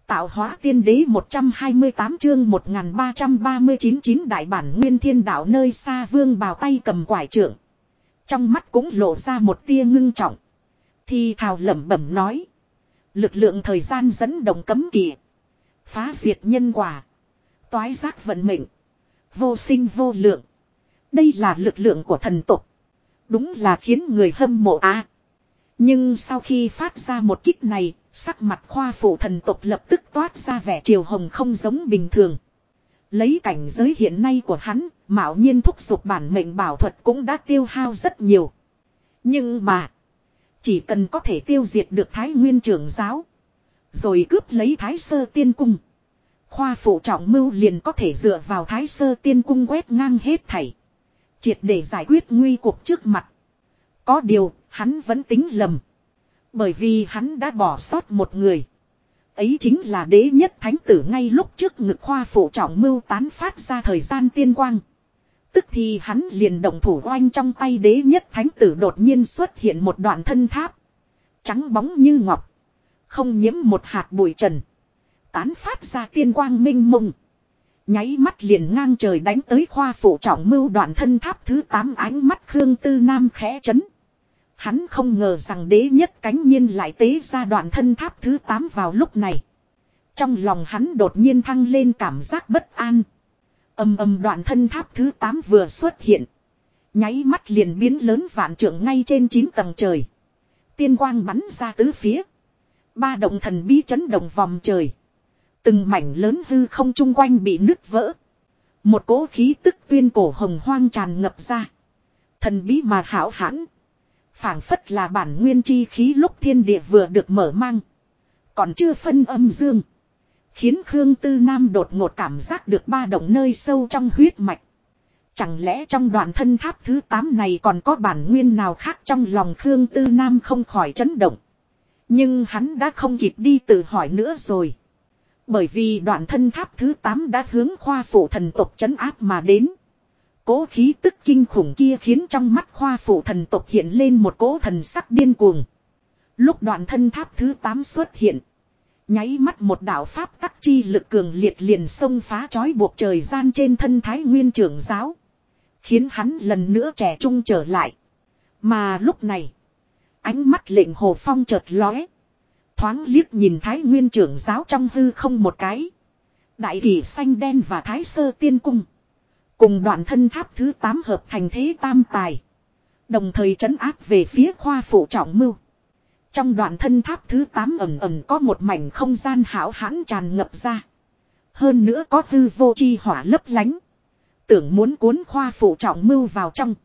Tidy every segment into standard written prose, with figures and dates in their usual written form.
Tạo hóa tiên đế 128 chương 1339 chín đại bản nguyên thiên đạo nơi xa Vương Bào tay cầm quải trượng. Trong mắt cũng lộ ra một tia ngưng trọng. Thì thào lẩm bẩm nói. Lực lượng thời gian dẫn động cấm kỵ. Phá diệt nhân quả. Toái giác vận mệnh. Vô sinh vô lượng. Đây là lực lượng của thần tộc. Đúng là khiến người hâm mộ á. Nhưng sau khi phát ra một kích này, sắc mặt khoa phụ thần tộc lập tức toát ra vẻ triều hồng không giống bình thường. Lấy cảnh giới hiện nay của hắn, mạo nhiên thúc giục bản mệnh bảo thuật cũng đã tiêu hao rất nhiều. Nhưng mà, chỉ cần có thể tiêu diệt được Thái Nguyên trưởng giáo, rồi cướp lấy Thái Sơ Tiên Cung. Khoa phụ trọng mưu liền có thể dựa vào Thái Sơ Tiên Cung quét ngang hết thảy. Triệt để giải quyết nguy cuộc trước mặt. Có điều, hắn vẫn tính lầm. Bởi vì hắn đã bỏ sót một người. Ấy chính là đế nhất thánh tử ngay lúc trước ngực khoa phụ trọng mưu tán phát ra thời gian tiên quang. Tức thì hắn liền động thủ oanh trong tay đế nhất thánh tử đột nhiên xuất hiện một đoạn thân tháp. Trắng bóng như ngọc. Không nhiễm một hạt bụi trần. Tán phát ra tiên quang minh mông. Nháy mắt liền ngang trời đánh tới khoa phụ trọng mưu đoạn thân tháp thứ 8 ánh mắt Khương Tư Nam khẽ chấn. Hắn không ngờ rằng đế nhất cánh nhiên lại tế ra đoạn thân tháp thứ 8 vào lúc này. Trong lòng hắn đột nhiên thăng lên cảm giác bất an. Đoạn thân tháp thứ 8 vừa xuất hiện. Nháy mắt liền biến lớn vạn trượng ngay trên 9 tầng trời. Tiên quang bắn ra tứ phía. Ba động thần bí chấn động vòng trời. Từng mảnh lớn hư không chung quanh bị nứt vỡ. Một cỗ khí tức tuyên cổ hồng hoang tràn ngập ra. Thần bí mà hảo hãn. Phảng phất là bản nguyên chi khí lúc thiên địa vừa được mở mang. Còn chưa phân âm dương. Khiến Khương Tư Nam đột ngột cảm giác được ba động nơi sâu trong huyết mạch. Chẳng lẽ trong đoạn thân tháp thứ 8 này còn có bản nguyên nào khác trong lòng Khương Tư Nam không khỏi chấn động. Nhưng hắn đã không kịp đi tự hỏi nữa rồi. Bởi vì đoạn thân tháp thứ 8 đã hướng khoa phụ thần tộc trấn áp mà đến. Cố khí tức kinh khủng kia khiến trong mắt khoa phụ thần tộc hiện lên một cỗ thần sắc điên cuồng. Lúc đoạn thân tháp thứ 8 xuất hiện. Nháy mắt một đạo pháp tắc chi lực cường liệt liền xông phá trói buộc trời gian trên thân Thái Nguyên trưởng giáo. Khiến hắn lần nữa trẻ trung trở lại. Mà lúc này, ánh mắt lệnh Hồ Phong chợt lóe. Thoáng liếc nhìn Thái Nguyên trưởng giáo trong hư không một cái. Đại kỳ xanh đen và Thái Sơ Tiên Cung. Cùng đoạn thân tháp thứ 8 hợp thành thế tam tài. Đồng thời trấn áp về phía khoa phụ trọng mưu. Trong đoạn thân tháp thứ 8 ẩn có một mảnh không gian hão hãn tràn ngập ra. Hơn nữa có hư vô chi hỏa lấp lánh. Tưởng muốn cuốn khoa phụ trọng mưu vào trong.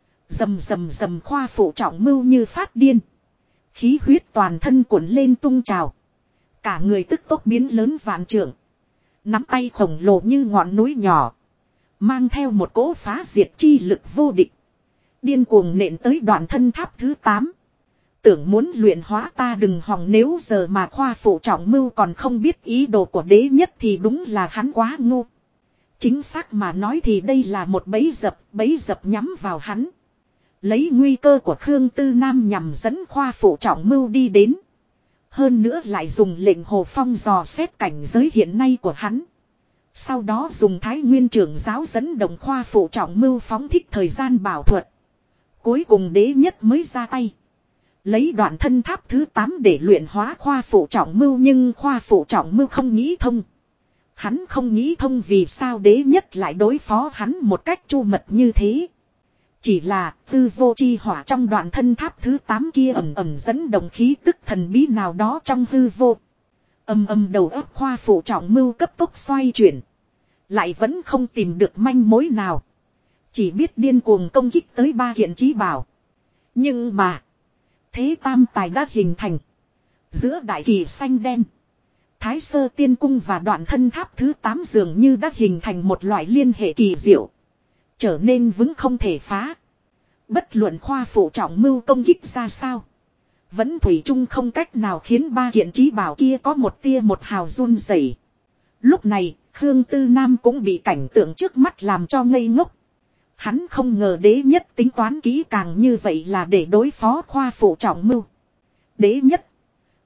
Rầm khoa phụ trọng mưu như phát điên. Khí huyết toàn thân cuộn lên tung trào. Cả người tức tốc biến lớn vạn trượng. Nắm tay khổng lồ như ngọn núi nhỏ. Mang theo một cỗ phá diệt chi lực vô địch. Điên cuồng nện tới đoạn thân tháp thứ 8. Tưởng muốn luyện hóa ta đừng hòng nếu giờ mà khoa phụ trọng mưu còn không biết ý đồ của đế nhất thì đúng là hắn quá ngu. Chính xác mà nói thì đây là một bẫy dập nhắm vào hắn. Lấy nguy cơ của Khương Tư Nam nhằm dẫn khoa phụ trọng mưu đi đến. Hơn nữa lại dùng lệnh Hồ Phong dò xét cảnh giới hiện nay của hắn. Sau đó dùng Thái Nguyên trưởng giáo dẫn động khoa phụ trọng mưu phóng thích thời gian bảo thuật. Cuối cùng đế nhất mới ra tay. Lấy đoạn thân tháp thứ 8 để luyện hóa khoa phụ trọng mưu nhưng khoa phụ trọng mưu không nghĩ thông. Hắn không nghĩ thông vì sao đế nhất lại đối phó hắn một cách chu mật như thế. Chỉ là tư vô chi hỏa trong đoạn thân tháp thứ 8 kia ẩm dẫn động khí tức thần bí nào đó trong hư vô. Đầu óc khoa phụ trọng mưu cấp tốc xoay chuyển. Lại vẫn không tìm được manh mối nào. Chỉ biết điên cuồng công kích tới 3 kiện chí bảo. Nhưng mà. Thế tam tài đã hình thành. Giữa đại kỳ xanh đen. Thái Sơ Tiên Cung và đoạn thân tháp thứ 8 dường như đã hình thành một loại liên hệ kỳ diệu. Trở nên vững không thể phá. Bất luận khoa phụ trọng mưu công kích ra sao. Vẫn thủy chung không cách nào khiến 3 kiện chí bảo kia có một tia một hào run rẩy. Lúc này, Khương Tư Nam cũng bị cảnh tượng trước mắt làm cho ngây ngốc. Hắn không ngờ đế nhất tính toán kỹ càng như vậy là để đối phó khoa phụ trọng mưu. Đế nhất.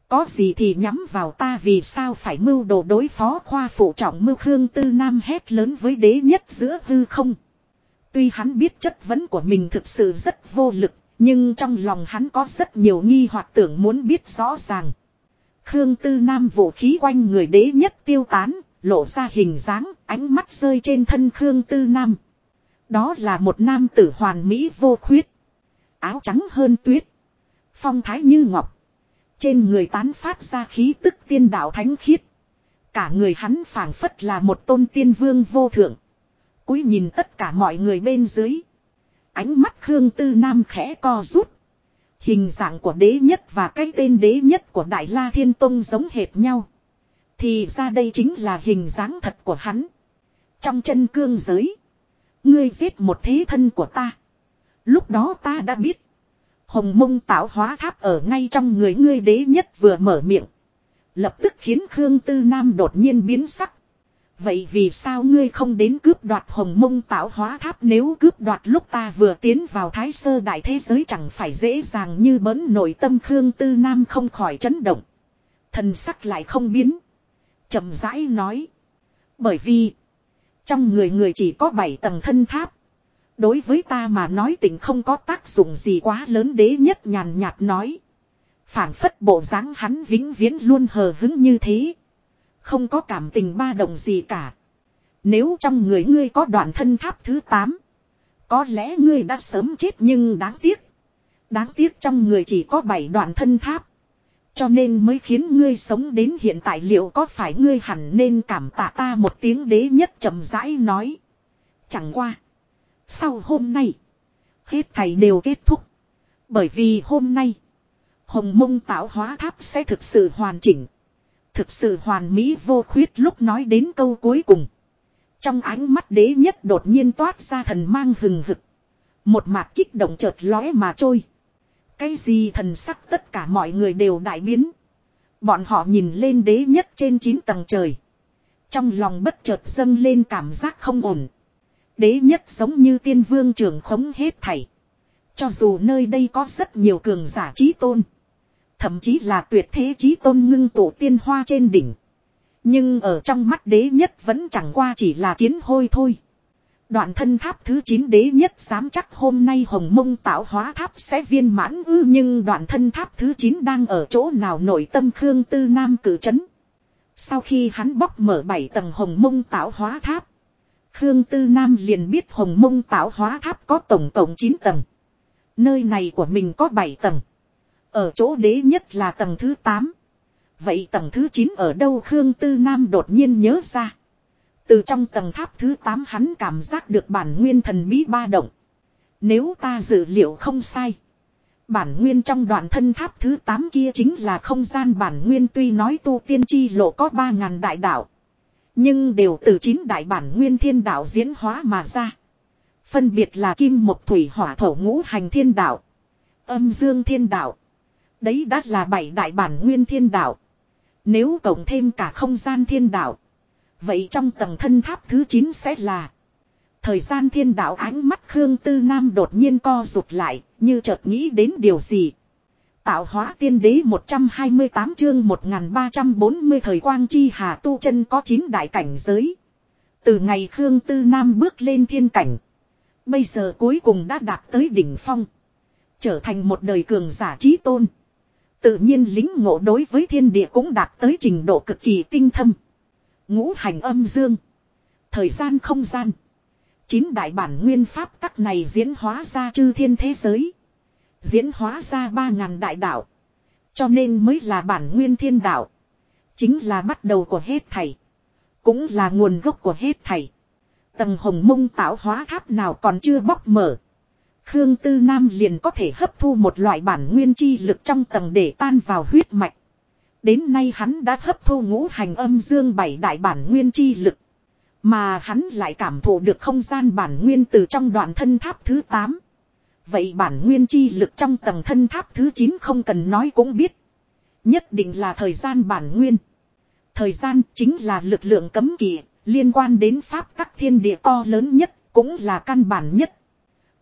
Có gì thì nhắm vào ta, vì sao phải mưu đồ đối phó khoa phụ trọng mưu? Khương Tư Nam hét lớn với đế nhất giữa hư không. Tuy hắn biết chất vấn của mình thực sự rất vô lực, nhưng trong lòng hắn có rất nhiều nghi hoặc tưởng muốn biết rõ ràng. Khương Tư Nam vũ khí quanh người đế nhất tiêu tán, lộ ra hình dáng, ánh mắt rơi trên thân Khương Tư Nam. Đó là một nam tử hoàn mỹ vô khuyết. Áo trắng hơn tuyết. Phong thái như ngọc. Trên người tán phát ra khí tức tiên đạo thánh khiết. Cả người hắn phảng phất là một tôn tiên vương vô thượng. Cúi nhìn tất cả mọi người bên dưới. Ánh mắt Khương Tư Nam khẽ co rút. Hình dạng của đế nhất và cái tên đế nhất của Đại La Thiên Tông giống hệt nhau. Thì ra đây chính là hình dáng thật của hắn. Trong chân cương giới. Ngươi giết một thế thân của ta. Lúc đó ta đã biết. Hồng Mông tạo hóa tháp ở ngay trong người ngươi. Đế nhất vừa mở miệng. Lập tức khiến Khương Tư Nam đột nhiên biến sắc. Vậy vì sao ngươi không đến cướp đoạt Hồng Mông tạo hóa tháp? Nếu cướp đoạt lúc ta vừa tiến vào Thái Sơ đại thế giới chẳng phải dễ dàng như bấn? Nội tâm Khương Tư Nam không khỏi chấn động. Thần sắc lại không biến. Chậm rãi nói. Bởi vì trong người chỉ có 7 tầng thân tháp. Đối với ta mà nói tình không có tác dụng gì quá lớn. Đế nhất nhàn nhạt nói. Phảng phất bộ dáng hắn vĩnh viễn luôn hờ hứng như thế. Không có cảm tình ba động gì cả. Nếu trong người ngươi có đoạn thân tháp thứ 8. Có lẽ ngươi đã sớm chết, nhưng đáng tiếc. Đáng tiếc trong người chỉ có 7 đoạn thân tháp. Cho nên mới khiến ngươi sống đến hiện tại. Liệu có phải ngươi hẳn nên cảm tạ ta một tiếng? Đế nhất chậm rãi nói. Chẳng qua. Sau hôm nay. Hết thảy đều kết thúc. Bởi vì hôm nay. Hồng Mông tạo hóa tháp sẽ thực sự hoàn chỉnh. Thực sự hoàn mỹ vô khuyết. Lúc nói đến câu cuối cùng. Trong ánh mắt đế nhất đột nhiên toát ra thần mang hừng hực. Một mạt kích động chợt lóe mà trôi. Cái gì? Thần sắc tất cả mọi người đều đại biến. Bọn họ nhìn lên đế nhất trên 9 tầng trời. Trong lòng bất chợt dâng lên cảm giác không ổn. Đế nhất giống như tiên vương trưởng khống hết thảy. Cho dù nơi đây có rất nhiều cường giả chí tôn. Thậm chí là tuyệt thế chí tôn ngưng tụ tiên hoa trên đỉnh. Nhưng ở trong mắt đế nhất vẫn chẳng qua chỉ là kiến hôi thôi. Đoạn thân tháp thứ 9 đế nhất dám chắc hôm nay Hồng Mông tạo hóa tháp sẽ viên mãn ư? Nhưng đoạn thân tháp thứ 9 đang ở chỗ nào? Nội tâm Khương Tư Nam cử chấn. Sau khi hắn bóc mở 7 tầng Hồng Mông tạo hóa tháp. Khương Tư Nam liền biết Hồng Mông tạo hóa tháp có tổng cộng 9 tầng. Nơi này của mình có 7 tầng. Ở chỗ đế nhất là tầng thứ 8. Vậy tầng thứ 9 ở đâu? Khương Tư Nam đột nhiên nhớ ra. Từ trong tầng tháp thứ 8 hắn cảm giác được bản nguyên thần bí ba động. Nếu ta dự liệu không sai. Bản nguyên trong đoạn thân tháp thứ 8 kia chính là không gian bản nguyên. Tuy nói tu tiên chi lộ có 3.000 đại đạo. Nhưng đều từ 9 đại bản nguyên thiên đạo diễn hóa mà ra. Phân biệt là kim mộc thủy hỏa thổ ngũ hành thiên đạo. Âm dương thiên đạo. Đấy đã là 7 đại bản nguyên thiên đạo. Nếu cộng thêm cả không gian thiên đạo. Vậy trong tầng thân tháp thứ 9 sẽ là thời gian thiên đạo. Ánh mắt Khương Tư Nam đột nhiên co rụt lại, như chợt nghĩ đến điều gì. Tạo hóa tiên đế 128 chương 1340 thời quang chi hà. Tu chân có 9 đại cảnh giới. Từ ngày Khương Tư Nam bước lên thiên cảnh, bây giờ cuối cùng đã đạt tới đỉnh phong. Trở thành một đời cường giả chí tôn. Tự nhiên lính ngộ đối với thiên địa cũng đạt tới trình độ cực kỳ tinh thâm. Ngũ hành âm dương. Thời gian không gian. 9 đại bản nguyên pháp tắc này diễn hóa ra chư thiên thế giới. Diễn hóa ra 3.000 đại đạo. Cho nên mới là bản nguyên thiên đạo. Chính là bắt đầu của hết thảy. Cũng là nguồn gốc của hết thảy. Tầng Hồng Mông tạo hóa tháp nào còn chưa bóc mở. Khương Tư Nam liền có thể hấp thu một loại bản nguyên chi lực trong tầng để tan vào huyết mạch. Đến nay hắn đã hấp thu ngũ hành âm dương 7 đại bản nguyên chi lực. Mà hắn lại cảm thụ được không gian bản nguyên từ trong đoạn thân tháp thứ 8. Vậy bản nguyên chi lực trong tầng thân tháp thứ 9 không cần nói cũng biết. Nhất định là thời gian bản nguyên. Thời gian chính là lực lượng cấm kỵ, liên quan đến pháp tắc thiên địa to lớn nhất, cũng là căn bản nhất.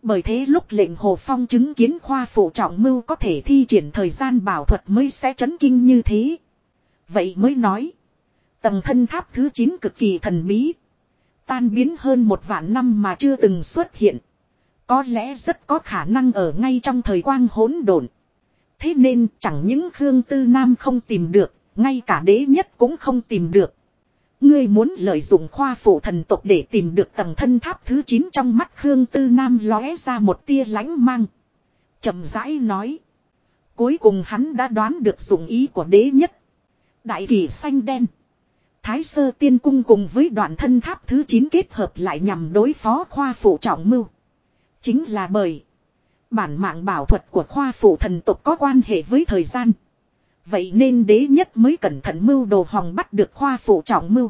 Bởi thế lúc lệnh Hồ Phong chứng kiến khoa phụ trọng mưu có thể thi triển thời gian bảo thuật mới sẽ chấn kinh như thế. Vậy mới nói. Tầng thân tháp thứ 9 cực kỳ thần bí. Tan biến hơn 1.000 năm mà chưa từng xuất hiện. Có lẽ rất có khả năng ở ngay trong thời quang hỗn độn. Thế nên chẳng những Khương Tư Nam không tìm được, ngay cả đế nhất cũng không tìm được. Ngươi muốn lợi dụng khoa phụ thần tộc để tìm được tầng thân tháp thứ 9 trong mắt Khương Tư Nam lóe ra một tia lánh mang. Chậm rãi nói. Cuối cùng hắn đã đoán được dụng ý của đế nhất. Đại kỳ xanh đen. Thái sơ tiên cung cùng với đoạn thân tháp thứ 9 kết hợp lại nhằm đối phó khoa phụ trọng mưu. Chính là bởi bản mạng bảo thuật của khoa phụ thần tộc có quan hệ với thời gian. Vậy nên đế nhất mới cẩn thận mưu đồ hòng bắt được khoa phụ trọng mưu.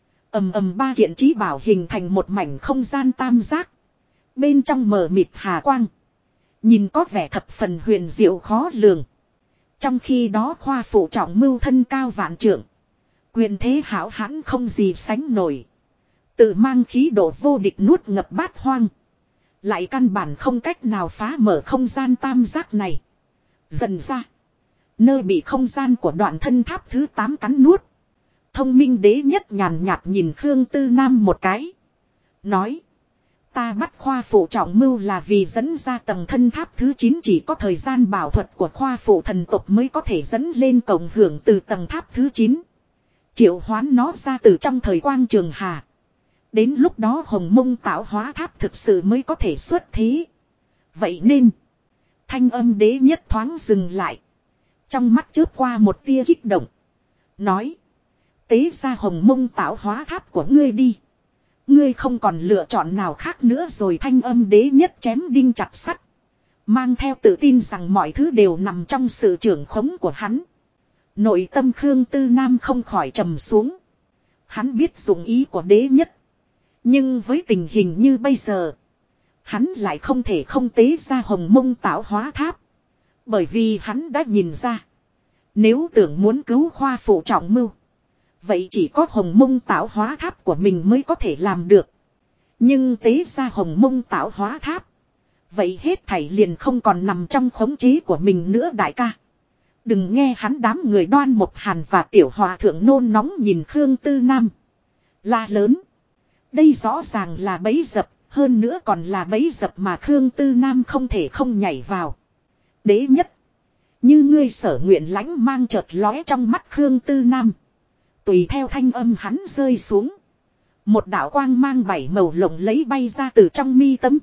Ba kiện trí bảo hình thành một mảnh không gian tam giác. Bên trong mờ mịt hà quang. Nhìn có vẻ thập phần huyền diệu khó lường. Trong khi đó khoa phụ trọng mưu thân cao vạn trượng. Quyền thế hảo hãn không gì sánh nổi. Tự mang khí độ vô địch nuốt ngập bát hoang. Lại căn bản không cách nào phá mở không gian tam giác này. Dần ra. Nơi bị không gian của đoạn thân tháp thứ 8 cắn nuốt. Thông minh đế nhất nhàn nhạt nhìn Khương Tư Nam một cái. Nói. Ta bắt khoa phụ trọng mưu là vì dẫn ra tầng thân tháp thứ 9 chỉ có thời gian bảo thuật của khoa phụ thần tộc mới có thể dẫn lên cộng hưởng từ tầng tháp thứ 9. Triệu hoán nó ra từ trong thời quang trường hà. Đến lúc đó hồng mông tạo hóa tháp thực sự mới có thể xuất thí. Vậy nên. Thanh âm đế nhất thoáng dừng lại. Trong mắt chớp qua một tia kích động. Nói. Tế ra hồng mông tạo hóa tháp của ngươi đi. Ngươi không còn lựa chọn nào khác nữa rồi thanh âm đế nhất chém đinh chặt sắt. Mang theo tự tin rằng mọi thứ đều nằm trong sự trưởng khống của hắn. Nội tâm Khương Tư Nam không khỏi trầm xuống. Hắn biết dụng ý của đế nhất. Nhưng với tình hình như bây giờ. Hắn lại không thể không tế ra hồng mông tạo hóa tháp. Bởi vì hắn đã nhìn ra. Nếu tưởng muốn cứu khoa phụ trọng mưu. Vậy chỉ có hồng mông tạo hóa tháp của mình mới có thể làm được. Nhưng tế ra hồng mông tạo hóa tháp. Vậy hết thảy liền không còn nằm trong khống chế của mình nữa đại ca. Đừng nghe hắn đám người Đoan Mộc Hàn và Tiểu Hòa Thượng nôn nóng nhìn Khương Tư Nam. La lớn. Đây rõ ràng là bẫy dập, hơn nữa còn là bẫy dập mà Khương Tư Nam không thể không nhảy vào. Đế nhất. Như ngươi sở nguyện lãnh mang chợt lóe trong mắt Khương Tư Nam. Tùy theo thanh âm hắn rơi xuống. Một đạo quang mang 7 màu lộng lấy bay ra từ trong mi tâm.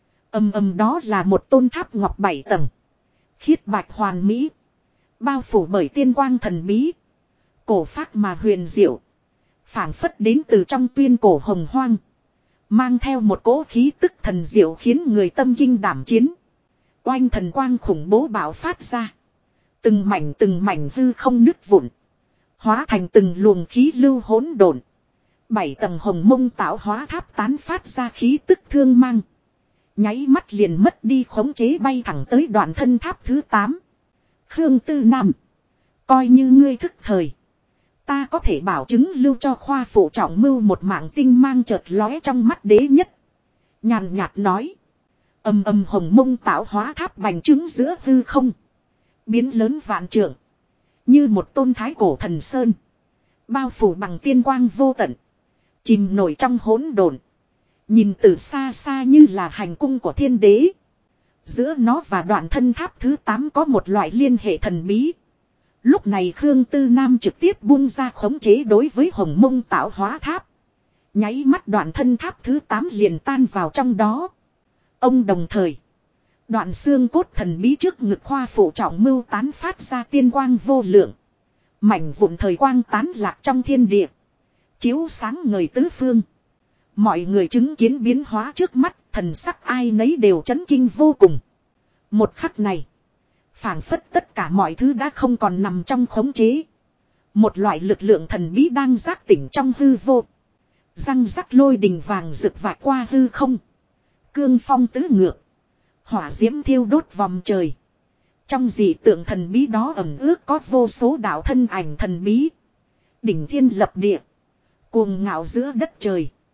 Đó là một tôn tháp ngọc 7 tầng. Khiết bạch hoàn mỹ. Bao phủ bởi tiên quang thần bí. Cổ phác mà huyền diệu. Phảng phất đến từ trong tuyên cổ hồng hoang. Mang theo một cỗ khí tức thần diệu khiến người tâm kinh đảm chiến. Oanh thần quang khủng bố bạo phát ra. Từng mảnh hư không nứt vụn. Hóa thành từng luồng khí lưu hỗn độn. 7 tầng hồng mông tạo hóa tháp tán phát ra khí tức thương mang. Nháy mắt liền mất đi khống chế bay thẳng tới đoạn thân tháp thứ 8. Khương Tư Nam. Coi như ngươi thức thời. Ta có thể bảo chứng lưu cho khoa phụ trọng mưu một mạng tinh mang chợt lóe trong mắt đế nhất. Nhàn nhạt nói. Hồng mông tạo hóa tháp bành trướng giữa hư không. Biến lớn vạn trượng. Như một tôn thái cổ thần sơn. Bao phủ bằng tiên quang vô tận. Chìm nổi trong hỗn độn. Nhìn từ xa xa như là hành cung của thiên đế. Giữa nó và đoạn thân tháp thứ 8 có một loại liên hệ thần bí. Lúc này Khương Tư Nam trực tiếp buông ra khống chế đối với hồng mông tạo hóa tháp. Nháy mắt đoạn thân tháp thứ 8 liền tan vào trong đó. Ông đồng thời. Đoạn xương cốt thần bí trước ngực khoa phụ trọng mưu tán phát ra tiên quang vô lượng. Mảnh vụn thời quang tán lạc trong thiên địa. Chiếu sáng ngời tứ phương. Mọi người chứng kiến biến hóa trước mắt, thần sắc ai nấy đều chấn kinh vô cùng. Một khắc này. Phảng phất tất cả mọi thứ đã không còn nằm trong khống chế. Một loại lực lượng thần bí đang giác tỉnh trong hư vô. Răng rắc lôi đình vàng rực vạch qua hư không. Cương phong tứ ngược. Hỏa diễm thiêu đốt vòng trời. Trong dị tượng thần bí đó ẩn ước có vô số đạo thân ảnh thần bí. Đỉnh thiên lập địa. Cuồng ngạo giữa đất trời.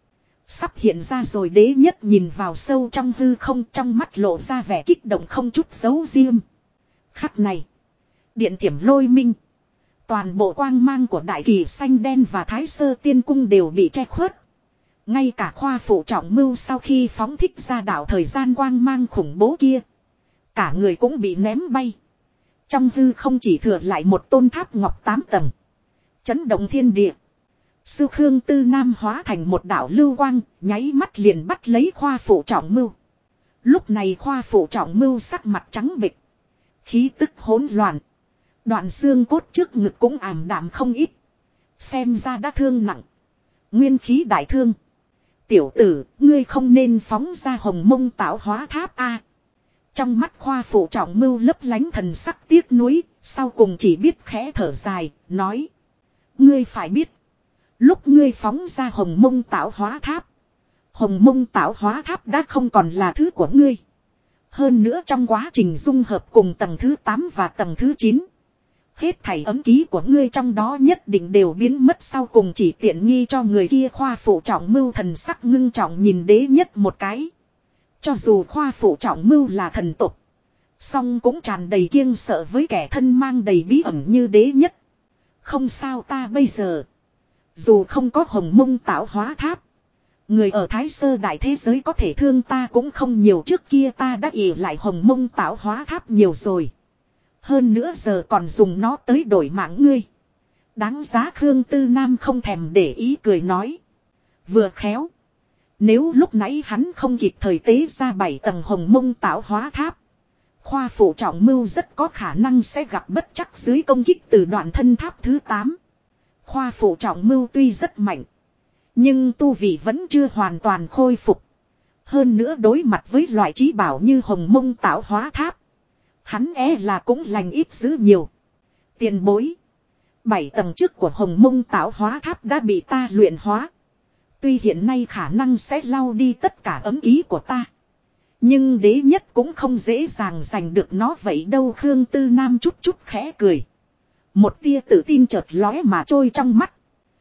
Sắp hiện ra rồi đế nhất nhìn vào sâu trong hư không, trong mắt lộ ra vẻ kích động không chút giấu riêng. Khắc này. Điện thiểm lôi minh. Toàn bộ quang mang của đại kỳ xanh đen và thái sơ tiên cung đều bị che khuất. Ngay cả khoa phụ trọng mưu sau khi phóng thích ra đạo thời gian quang mang khủng bố kia. Cả người cũng bị ném bay. Trong hư không chỉ thừa lại một tôn tháp ngọc 8 tầng. Chấn động thiên địa. Sư Khương Tư Nam hóa thành một đạo lưu quang, nháy mắt liền bắt lấy khoa phụ trọng mưu. Lúc này khoa phụ trọng mưu sắc mặt trắng bệch, khí tức hỗn loạn. Đoạn xương cốt trước ngực cũng ảm đạm không ít. Xem ra đã thương nặng. Nguyên khí đại thương. Tiểu tử, ngươi không nên phóng ra hồng mông tạo hóa tháp a. Trong mắt khoa phụ trọng mưu lấp lánh thần sắc tiếc nuối, sau cùng chỉ biết khẽ thở dài, nói. Ngươi phải biết. Lúc ngươi phóng ra hồng mông tạo hóa tháp. Hồng mông tạo hóa tháp đã không còn là thứ của ngươi. Hơn nữa trong quá trình dung hợp cùng tầng thứ 8 và tầng thứ 9. Hết thảy ấm ký của ngươi trong đó nhất định đều biến mất, sau cùng chỉ tiện nghi cho người kia. Khoa phụ trọng mưu thần sắc ngưng trọng nhìn đế nhất một cái. Cho dù khoa phụ trọng mưu là thần tục, song cũng tràn đầy kiêng sợ với kẻ thân mang đầy bí ẩn như đế nhất. Không sao, ta bây giờ dù không có hồng mông tạo hóa tháp, người ở Thái Sơ đại thế giới có thể thương ta cũng không nhiều. Trước kia ta đã ỷ lại hồng mông tạo hóa tháp nhiều rồi. Hơn nữa giờ còn dùng nó tới đổi mạng ngươi. Đáng giá. Khương Tư Nam không thèm để ý cười nói. Vừa khéo. Nếu lúc nãy hắn không kịp thời tế ra 7 tầng hồng mông tạo hóa tháp, khoa phụ trọng mưu rất có khả năng sẽ gặp bất trắc dưới công kích từ đoạn thân tháp thứ 8. Khoa phụ trọng mưu tuy rất mạnh, nhưng tu vị vẫn chưa hoàn toàn khôi phục. Hơn nữa đối mặt với loại trí bảo như hồng mông tạo hóa tháp, hắn là cũng lành ít dữ nhiều. Tiền bối. 7 tầng trước của hồng mông tạo hóa tháp đã bị ta luyện hóa. Tuy hiện nay khả năng sẽ lau đi tất cả ấm ký của ta, nhưng đế nhất cũng không dễ dàng giành được nó vậy đâu. Khương Tư Nam chút chút khẽ cười. Một tia tự tin chợt lóe mà trôi trong mắt.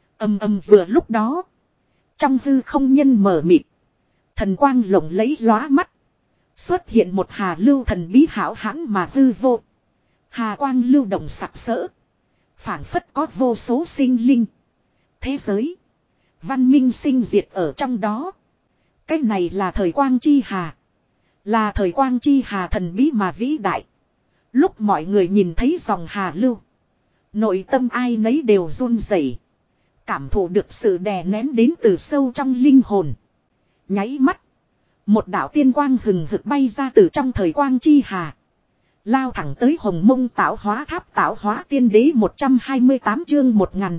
Vừa lúc đó. Trong hư không nhân mờ mịt. Thần quang lộng lẫy lóa mắt. Xuất hiện một hà lưu thần bí hảo hãn mà hư vô. Hà quang lưu động sặc sỡ. Phảng phất có vô số sinh linh. Thế giới. Văn minh sinh diệt ở trong đó. Cái này là thời quang chi hà. Là thời quang chi hà thần bí mà vĩ đại. Lúc mọi người nhìn thấy dòng hà lưu, nội tâm ai nấy đều run rẩy, cảm thụ được sự đè nén đến từ sâu trong linh hồn. Nháy mắt, một đạo tiên quang hừng hực bay ra từ trong thời quang chi hà, lao thẳng tới hồng mông tạo hóa tháp. Tạo hóa tiên đế 128 chương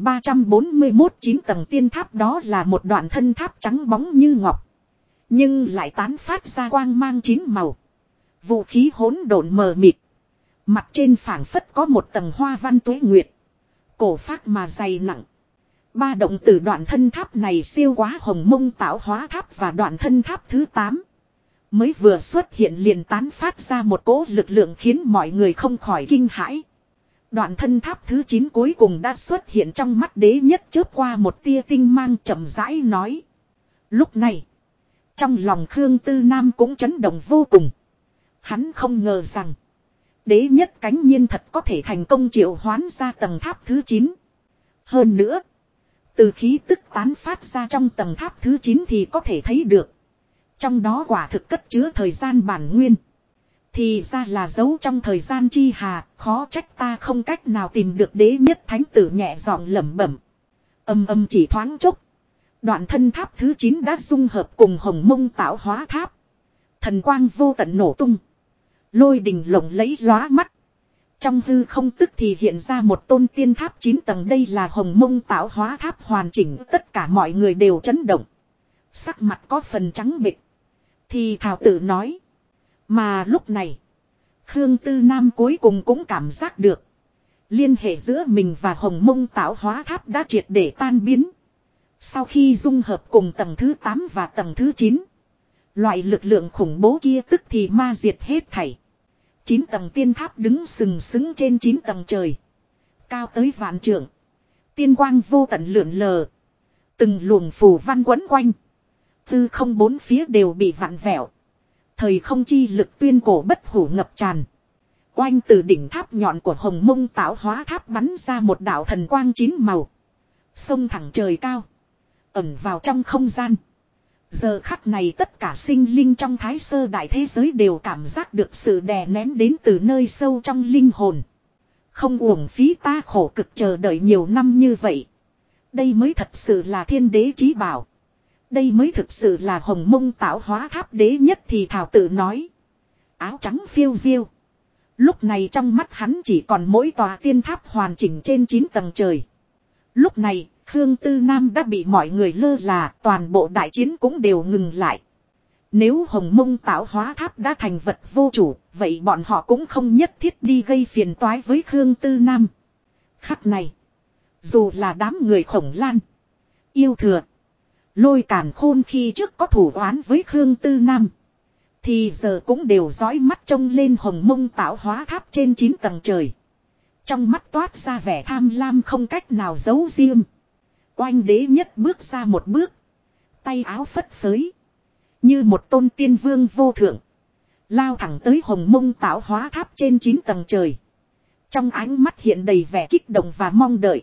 1341 9 tầng tiên tháp. Đó là một đoạn thân tháp trắng bóng như ngọc, nhưng lại tán phát ra quang mang 9 màu. Vũ khí hỗn độn mờ mịt. Mặt trên phảng phất có một tầng hoa văn tuế nguyệt, cổ phác mà dày nặng. Ba động từ đoạn thân tháp này siêu quá hồng mông tạo hóa tháp và đoạn thân tháp thứ 8. Mới vừa xuất hiện liền tán phát ra một cỗ lực lượng khiến mọi người không khỏi kinh hãi. Đoạn thân tháp thứ 9 cuối cùng đã xuất hiện. Trong mắt đế nhất chớp qua một tia tinh mang, chậm rãi nói. Lúc này, trong lòng Khương Tư Nam cũng chấn động vô cùng. Hắn không ngờ rằng đế nhất cánh nhiên thật có thể thành công triệu hoán ra tầng tháp thứ 9. Hơn nữa, từ khí tức tán phát ra trong tầng tháp thứ 9 thì có thể thấy được, trong đó quả thực cất chứa thời gian bản nguyên. Thì ra là giấu trong thời gian chi hà, khó trách ta không cách nào tìm được. Đế nhất thánh tử nhẹ giọng lẩm bẩm. Chỉ thoáng chốc, đoạn thân tháp thứ 9 đã dung hợp cùng hồng mông tạo hóa tháp. Thần quang vô tận nổ tung, lôi đình lộng lẫy lóa mắt. Trong hư không tức thì hiện ra một tôn tiên tháp 9 tầng. Đây là hồng mông tạo hóa tháp hoàn chỉnh. Tất cả mọi người đều chấn động, sắc mặt có phần trắng bệch, thì thảo tự nói. Mà lúc này, Khương Tư Nam cuối cùng cũng cảm giác được liên hệ giữa mình và hồng mông tạo hóa tháp đã triệt để tan biến. Sau khi dung hợp cùng tầng thứ 8 và tầng thứ 9, loại lực lượng khủng bố kia tức thì ma diệt hết thảy. 9 tầng tiên tháp đứng sừng sững trên 9 tầng trời, cao tới vạn trượng. Tiên quang vô tận lượn lờ, từng luồng phù văn quấn quanh, Tư không bốn phía đều bị vặn vẹo. Thời không chi lực tuyên cổ bất hủ ngập tràn. Oanh từ đỉnh tháp nhọn của Hồng Mông Tạo Hóa Tháp bắn ra một đạo thần quang 9 màu. Xông thẳng trời cao. Ẩn vào trong không gian. Giờ khắc này tất cả sinh linh trong thái sơ đại thế giới đều cảm giác được sự đè nén đến từ nơi sâu trong linh hồn. Không uổng phí ta khổ cực chờ đợi nhiều năm như vậy. Đây mới thật sự là thiên đế chí bảo. Đây mới thực sự là Hồng Mông Tạo Hóa Tháp đế nhất thì thảo tự nói. Áo trắng phiêu diêu. Lúc này trong mắt hắn chỉ còn mỗi tòa tiên tháp hoàn chỉnh trên 9 tầng trời. Lúc này, Khương Tư Nam đã bị mọi người lơ là, toàn bộ đại chiến cũng đều ngừng lại. Nếu Hồng Mông Tạo Hóa Tháp đã thành vật vô chủ, vậy bọn họ cũng không nhất thiết đi gây phiền toái với Khương Tư Nam. Khắc này, dù là đám người khổng lan, yêu thừa, lôi càn khôn khi trước có thủ oán với Khương Tư Nam. Thì giờ cũng đều dõi mắt trông lên Hồng Mông Tạo Hóa Tháp trên 9 tầng trời. Trong mắt toát ra vẻ tham lam không cách nào giấu riêng. Oanh đế nhất bước ra một bước. Tay áo phất phới. Như một tôn tiên vương vô thượng. Lao thẳng tới Hồng Mông Tạo Hóa Tháp trên 9 tầng trời. Trong ánh mắt hiện đầy vẻ kích động và mong đợi.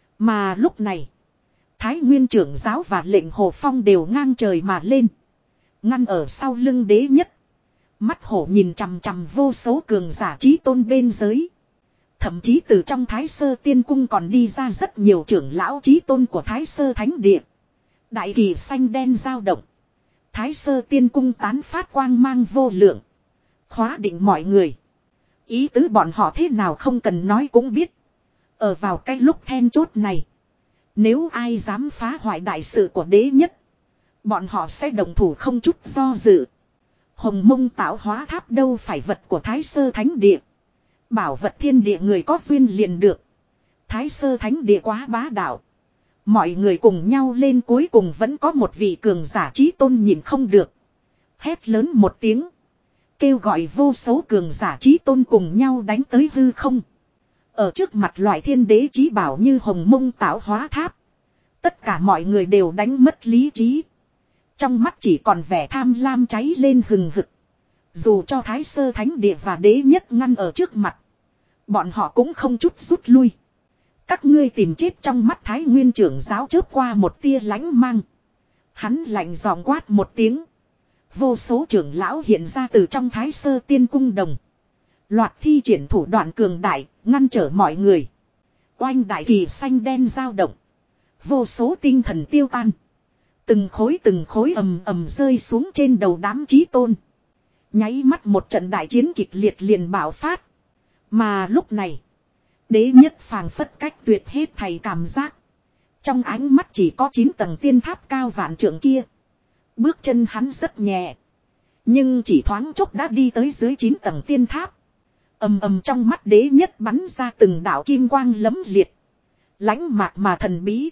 Mà lúc này, Thái Nguyên trưởng giáo và lệnh Hồ Phong đều ngang trời mà lên. Ngăn ở sau lưng đế nhất. Mắt hổ nhìn chằm chằm vô số cường giả chí tôn bên giới. Thậm chí từ trong Thái Sơ Tiên Cung còn đi ra rất nhiều trưởng lão chí tôn của Thái Sơ Thánh Địa. Đại kỳ xanh đen dao động. Thái Sơ Tiên Cung tán phát quang mang vô lượng. Khóa định mọi người. Ý tứ bọn họ thế nào không cần nói cũng biết. Ở vào cái lúc then chốt này. Nếu ai dám phá hoại đại sự của đế nhất. Bọn họ sẽ đồng thủ không chút do dự. Hồng Mông Tạo Hóa Tháp đâu phải vật của Thái Sơ Thánh Địa. Bảo vật thiên địa người có duyên liền được. Thái Sơ Thánh Địa quá bá đạo. Mọi người cùng nhau lên cuối cùng vẫn có một vị cường giả chí tôn nhìn không được. Hét lớn một tiếng. Kêu gọi vô số cường giả chí tôn cùng nhau đánh tới hư không. Ở trước mặt loại thiên đế chí bảo như Hồng Mông Tạo Hóa Tháp. Tất cả mọi người đều đánh mất lý trí. Trong mắt chỉ còn vẻ tham lam cháy lên hừng hực. Dù cho Thái Sơ Thánh Địa và đế nhất ngăn ở trước mặt. Bọn họ cũng không chút rút lui. Các ngươi tìm chết trong mắt Thái Nguyên trưởng giáo chớp qua một tia lánh mang. Hắn lạnh giọng quát một tiếng. Vô số trưởng lão hiện ra từ trong Thái Sơ Tiên Cung đồng. Loạt thi triển thủ đoạn cường đại, ngăn trở mọi người. Oanh đại kỳ xanh đen dao động. Vô số tinh thần tiêu tan. Từng khối ầm ầm rơi xuống trên đầu đám chí tôn. Nháy mắt một trận đại chiến kịch liệt liền bạo phát. Mà lúc này, đế nhất phàng phất cách tuyệt hết thầy cảm giác. Trong ánh mắt chỉ có 9 tầng tiên tháp cao vạn trượng kia. Bước chân hắn rất nhẹ. Nhưng chỉ thoáng chốc đã đi tới dưới 9 tầng tiên tháp. Ầm ầm trong mắt đế nhất bắn ra từng đạo kim quang lấm liệt. Lãnh mạc mà thần bí.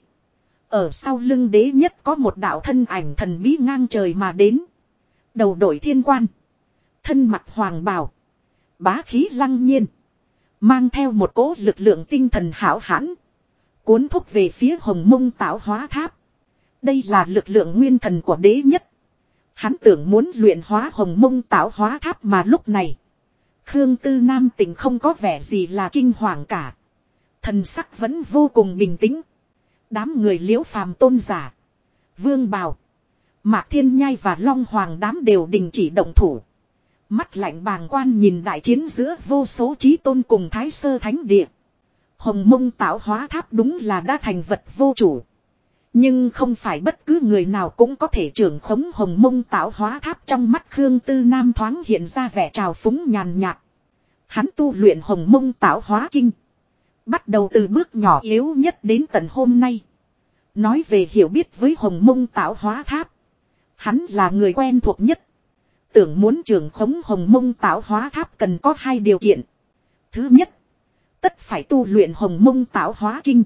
Ở sau lưng đế nhất có một đạo thân ảnh thần bí ngang trời mà đến. Đầu đội thiên quan. Thân mặc hoàng bào. Bá khí lăng nhiên. Mang theo một cỗ lực lượng tinh thần hảo hãn. Cuốn thúc về phía Hồng Mông Tạo Hóa Tháp. Đây là lực lượng nguyên thần của đế nhất. Hắn tưởng muốn luyện hóa Hồng Mông Tạo Hóa Tháp mà lúc này. Khương Tư Nam tình không có vẻ gì là kinh hoàng cả. Thần sắc vẫn vô cùng bình tĩnh. Đám người Liễu Phàm tôn giả. Vương Bào. Mạc Thiên Nhai và Long Hoàng đám đều đình chỉ động thủ. Mắt lạnh bàng quan nhìn đại chiến giữa vô số chí tôn cùng Thái Sơ Thánh Địa. Hồng Mông Tạo Hóa Tháp đúng là đã thành vật vô chủ. Nhưng không phải bất cứ người nào cũng có thể trưởng khống Hồng Mông Tạo Hóa Tháp. Trong mắt Khương Tư Nam thoáng hiện ra vẻ trào phúng nhàn nhạt. Hắn tu luyện Hồng Mông Tạo Hóa Kinh. Bắt đầu từ bước nhỏ yếu nhất đến tận hôm nay. Nói về hiểu biết với Hồng Mông Tạo Hóa Tháp. Hắn là người quen thuộc nhất. Tưởng muốn trưởng khống Hồng Mông Tạo Hóa Tháp cần có 2 điều kiện. Thứ nhất, tất phải tu luyện Hồng Mông Tạo Hóa Kinh.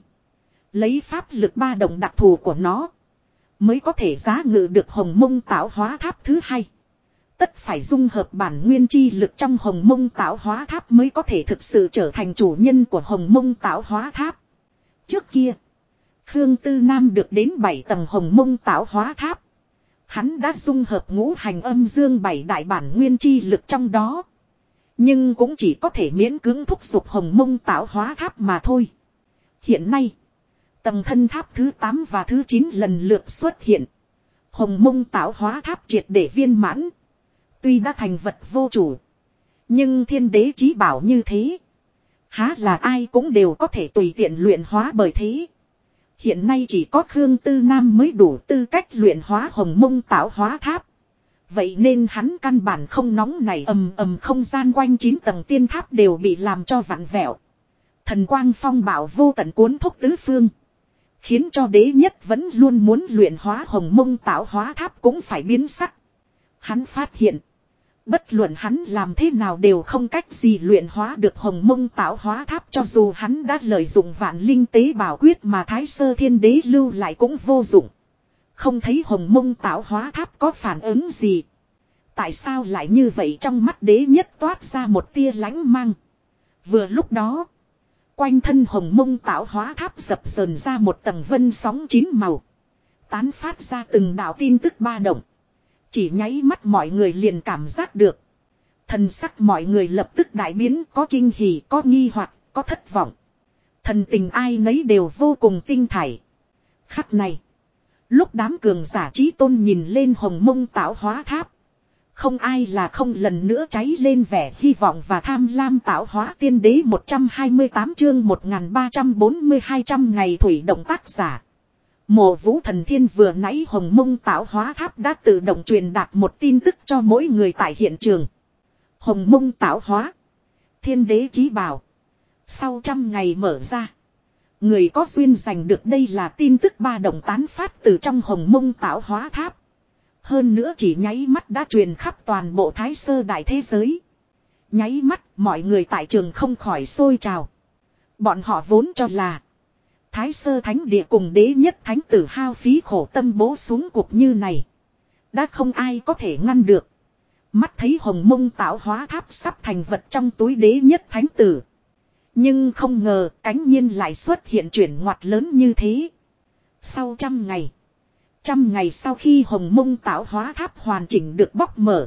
Lấy pháp lực ba động đặc thù của nó. Mới có thể giá ngự được Hồng Mông Tạo Hóa Tháp. Thứ hai, tất phải dung hợp bản nguyên chi lực trong Hồng Mông Tạo Hóa Tháp mới có thể thực sự trở thành chủ nhân của Hồng Mông Tạo Hóa Tháp. Trước kia, Khương Tư Nam được đến 7 tầng Hồng Mông Tạo Hóa Tháp. Hắn đã dung hợp ngũ hành âm dương 7 đại bản nguyên chi lực trong đó. Nhưng cũng chỉ có thể miễn cưỡng thúc giục hồng mông tạo hóa tháp mà thôi. Hiện nay, tầng thân tháp thứ 8 và thứ 9 lần lượt xuất hiện. Hồng mông tạo hóa tháp triệt để viên mãn. Tuy đã thành vật vô chủ, nhưng thiên đế chí bảo như thế, há là ai cũng đều có thể tùy tiện luyện hóa, bởi thế hiện nay chỉ có Khương Tư Nam mới đủ tư cách luyện hóa hồng mông tạo hóa tháp. Vậy nên hắn căn bản không nóng này, ầm ầm không gian quanh 9 tầng tiên tháp đều bị làm cho vặn vẹo. Thần quang phong bạo vô tận cuốn thúc tứ phương. Khiến cho đế nhất vẫn luôn muốn luyện hóa hồng mông tạo hóa tháp cũng phải biến sắc. Hắn phát hiện, bất luận hắn làm thế nào đều không cách gì luyện hóa được hồng mông tạo hóa tháp, cho dù hắn đã lợi dụng vạn linh tế bảo quyết mà Thái Sơ Thiên Đế lưu lại cũng vô dụng. Không thấy hồng mông tạo hóa tháp có phản ứng gì. Tại sao lại như vậy? Trong mắt đế nhất toát ra một tia lãnh mang. Vừa lúc đó, quanh thân hồng mông tạo hóa tháp dập dờn ra một tầng vân sóng 9 màu. Tán phát ra từng đạo tin tức ba động. Chỉ nháy mắt mọi người liền cảm giác được. Thần sắc mọi người lập tức đại biến, có kinh hỉ, có nghi hoặc, có thất vọng. Thần tình ai nấy đều vô cùng tinh thảy. Khắc này, lúc đám cường giả chí tôn nhìn lên hồng mông tạo hóa tháp, không ai là không lần nữa cháy lên vẻ hy vọng và tham lam. Tạo hóa tiên đế 128 chương 1342 trăm ngày thủy động. Tác giả Mộ Vũ Thần Thiên. Vừa nãy hồng mông tạo hóa tháp đã tự động truyền đạt một tin tức cho mỗi người tại hiện trường. Hồng mông tạo hóa, thiên đế chí bảo, sau 100 ngày mở ra, người có duyên giành được. Đây là tin tức ba động tán phát từ trong hồng mông tạo hóa tháp. Hơn nữa chỉ nháy mắt đã truyền khắp toàn bộ Thái Sơ đại thế giới. Nháy mắt mọi người tại trường không khỏi sôi trào. Bọn họ vốn cho là Thái Sơ Thánh Địa cùng đế nhất thánh tử hao phí khổ tâm bố xuống cuộc như này, đã không ai có thể ngăn được. Mắt thấy hồng mông tạo hóa tháp sắp thành vật trong túi đế nhất thánh tử. Nhưng không ngờ cánh nhiên lại xuất hiện chuyển ngoặt lớn như thế. Sau 100 ngày, 100 ngày sau khi hồng mông tạo hóa tháp hoàn chỉnh được bóc mở,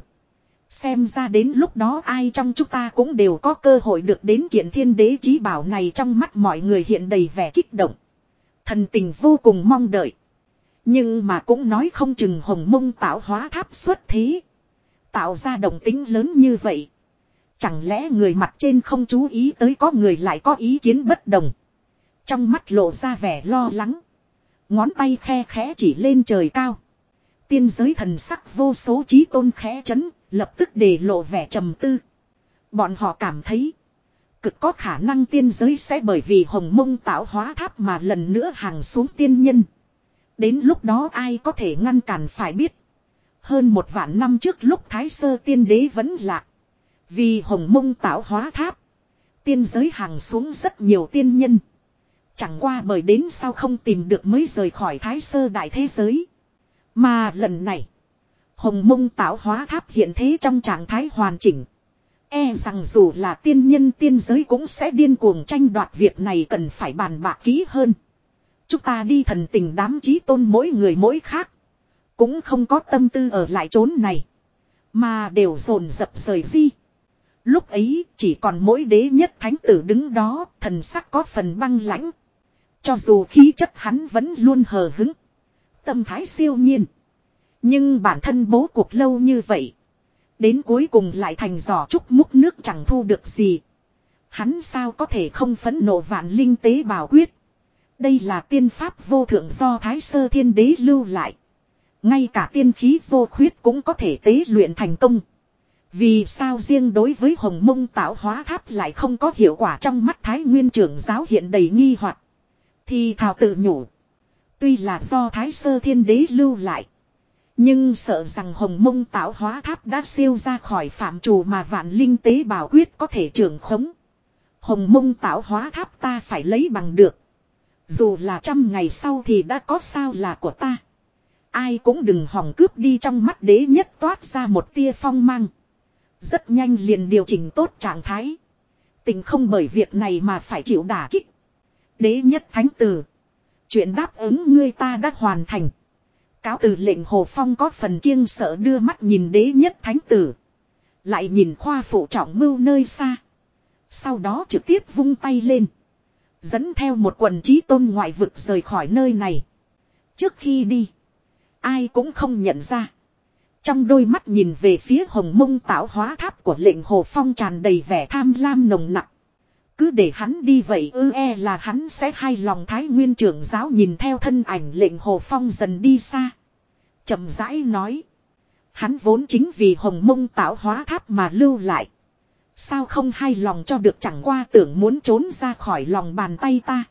xem ra đến lúc đó ai trong chúng ta cũng đều có cơ hội được đến kiện thiên đế chí bảo này. Trong mắt mọi người hiện đầy vẻ kích động, thần tình vô cùng mong đợi. Nhưng mà cũng nói không chừng hồng mông tạo hóa tháp xuất thế, tạo ra động tính lớn như vậy, chẳng lẽ người mặt trên không chú ý tới có người lại có ý kiến bất đồng. Trong mắt lộ ra vẻ lo lắng, ngón tay khe khẽ chỉ lên trời cao. Tiên giới thần sắc vô số chí tôn khẽ chấn, lập tức để lộ vẻ trầm tư. Bọn họ cảm thấy cực có khả năng tiên giới sẽ bởi vì hồng mông tạo hóa tháp mà lần nữa hàng xuống tiên nhân. Đến lúc đó ai có thể ngăn cản? Phải biết, hơn 1 vạn năm trước lúc Thái Sơ Tiên Đế vẫn lạc, vì hồng mông tạo hóa tháp, tiên giới hàng xuống rất nhiều tiên nhân. Chẳng qua bởi đến sau không tìm được mới rời khỏi Thái Sơ đại thế giới. Mà lần này, hồng mông tạo hóa tháp hiện thế trong trạng thái hoàn chỉnh. E rằng dù là tiên nhân tiên giới cũng sẽ điên cuồng tranh đoạt, việc này cần phải bàn bạc kỹ hơn. Chúng ta đi. Thần tình đám chí tôn mỗi người mỗi khác, cũng không có tâm tư ở lại chốn này, mà đều dồn dập rời đi. Lúc ấy chỉ còn mỗi đế nhất thánh tử đứng đó, thần sắc có phần băng lãnh. Cho dù khí chất hắn vẫn luôn hờ hứng, tâm thái siêu nhiên, nhưng bản thân bố cuộc lâu như vậy, đến cuối cùng lại thành giỏ trúc múc nước chẳng thu được gì. Hắn sao có thể không phẫn nộ? Vạn linh tế bảo quyết, đây là tiên pháp vô thượng do Thái Sơ Thiên Đế lưu lại. Ngay cả tiên khí vô khuyết cũng có thể tế luyện thành công. Vì sao riêng đối với hồng mông tạo hóa tháp lại không có hiệu quả? Trong mắt Thái Nguyên trưởng giáo hiện đầy nghi hoặc, thì thào tự nhủ. Tuy là do Thái Sơ Thiên Đế lưu lại, nhưng sợ rằng hồng mông tạo hóa tháp đã siêu ra khỏi phạm trù mà vạn linh tế bảo quyết có thể trưởng khống. Hồng mông tạo hóa tháp ta phải lấy bằng được. Dù là 100 ngày sau thì đã có sao là của ta. Ai cũng đừng hòng cướp đi. Trong mắt đế nhất toát ra một tia phong mang. Rất nhanh liền điều chỉnh tốt trạng thái. Tình không bởi việc này mà phải chịu đả kích. Đế nhất thánh tử, chuyện đáp ứng ngươi ta đã hoàn thành. Cáo từ lệnh Hồ Phong có phần kiêng sợ đưa mắt nhìn đế nhất thánh tử. Lại nhìn khoa phụ trọng mưu nơi xa. Sau đó trực tiếp vung tay lên. Dẫn theo một quần trí tôn ngoại vực rời khỏi nơi này. Trước khi đi. Ai cũng không nhận ra. Trong đôi mắt nhìn về phía Hồng Mông tạo hóa tháp của lệnh Hồ Phong tràn đầy vẻ tham lam nồng nặc. Cứ để hắn đi vậy là hắn sẽ hài lòng. Thái Nguyên trưởng giáo nhìn theo thân ảnh lệnh Hồ Phong dần đi xa. Chậm rãi nói. Hắn vốn chính vì Hồng Mông tạo hóa tháp mà lưu lại. Sao không hài lòng cho được, chẳng qua tưởng muốn trốn ra khỏi lòng bàn tay ta.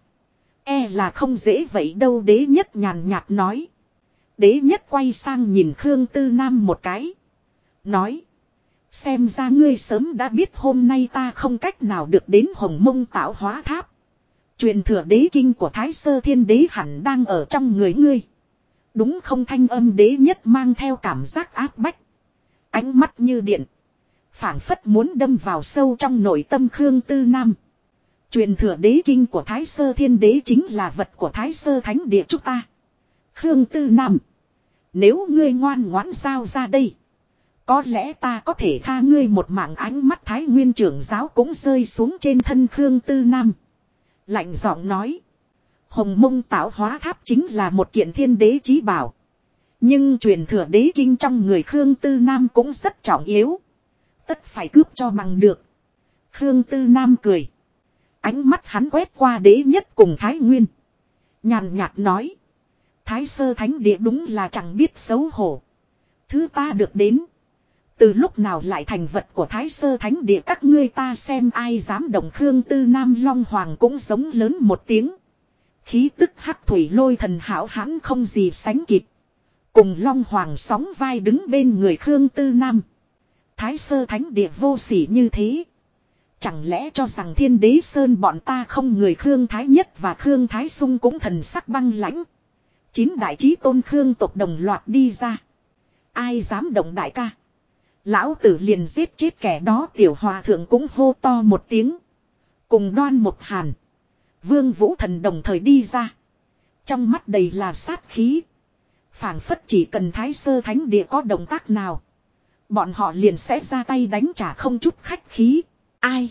Là không dễ vậy đâu, đế nhất nhàn nhạt nói. Đế nhất quay sang nhìn Khương Tư Nam một cái. Nói. Xem ra ngươi sớm đã biết hôm nay ta không cách nào được đến Hồng Mông tạo hóa tháp. Truyền thừa đế kinh của Thái Sơ Thiên Đế hẳn đang ở trong người ngươi. Đúng không? Thanh âm đế nhất mang theo cảm giác áp bách. Ánh mắt như điện. Phảng phất muốn đâm vào sâu trong nội tâm Khương Tư Nam. Truyền thừa đế kinh của Thái Sơ Thiên Đế chính là vật của Thái Sơ Thánh Địa chúng ta. Khương Tư Nam. Nếu ngươi ngoan ngoãn giao ra đây. Có lẽ ta có thể tha ngươi một mạng. Ánh mắt Thái Nguyên trưởng giáo cũng rơi xuống trên thân Khương Tư Nam. Lạnh giọng nói. Hồng Mông tạo hóa tháp chính là một kiện thiên đế chí bảo. Nhưng truyền thừa đế kinh trong người Khương Tư Nam cũng rất trọng yếu. Tất phải cướp cho bằng được. Khương Tư Nam cười. Ánh mắt hắn quét qua đế nhất cùng Thái Nguyên. Nhàn nhạt nói. Thái Sơ Thánh Địa đúng là chẳng biết xấu hổ. Thứ ta được đến. Từ lúc nào lại thành vật của Thái Sơ Thánh Địa các ngươi, ta xem ai dám động. Khương Tư Nam Long Hoàng cũng giống lớn một tiếng. Khí tức hắc thủy lôi thần hảo hãn không gì sánh kịp. Cùng Long Hoàng sóng vai đứng bên người Khương Tư Nam. Thái Sơ Thánh Địa vô sỉ như thế. Chẳng lẽ cho rằng Thiên Đế Sơn bọn ta không người? Khương Thái Nhất và Khương Thái Sung cũng thần sắc băng lãnh. 9 đại chí tôn Khương tộc đồng loạt đi ra. Ai dám động đại ca? Lão tử liền giết chết kẻ đó. Tiểu hòa thượng cũng hô to một tiếng. Cùng Đoan Mộc Hàn, Vương Vũ Thần đồng thời đi ra. Trong mắt đầy là sát khí. Phảng phất chỉ cần Thái Sơ Thánh Địa có động tác nào, bọn họ liền sẽ ra tay đánh trả không chút khách khí. Ai?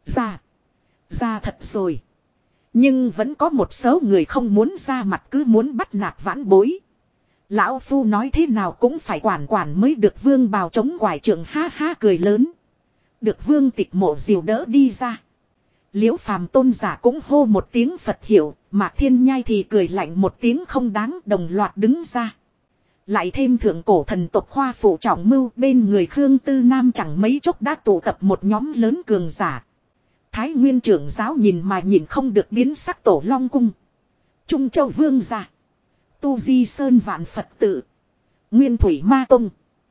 Ra thật rồi. Nhưng vẫn có một số người không muốn ra mặt, cứ muốn bắt nạt vãn bối. Lão Phu nói thế nào cũng phải quản mới được. Vương Bào chống quải trượng ha ha cười lớn. Được Vương Tịch Mộ dìu đỡ đi ra. Liễu Phàm tôn giả cũng hô một tiếng Phật hiểu. Mạc Thiên Nhai thì cười lạnh một tiếng không đáng, đồng loạt đứng ra. Lại thêm thượng cổ thần tộc khoa phụ trọng mưu, bên người Khương Tư Nam chẳng mấy chốc đã tụ tập một nhóm lớn cường giả. Thái Nguyên trưởng giáo nhìn mà nhìn không được biến sắc. Tổ Long Cung, Trung Châu Vương gia, Tu Di Sơn Vạn Phật Tự, Nguyên Thủy Ma Tông,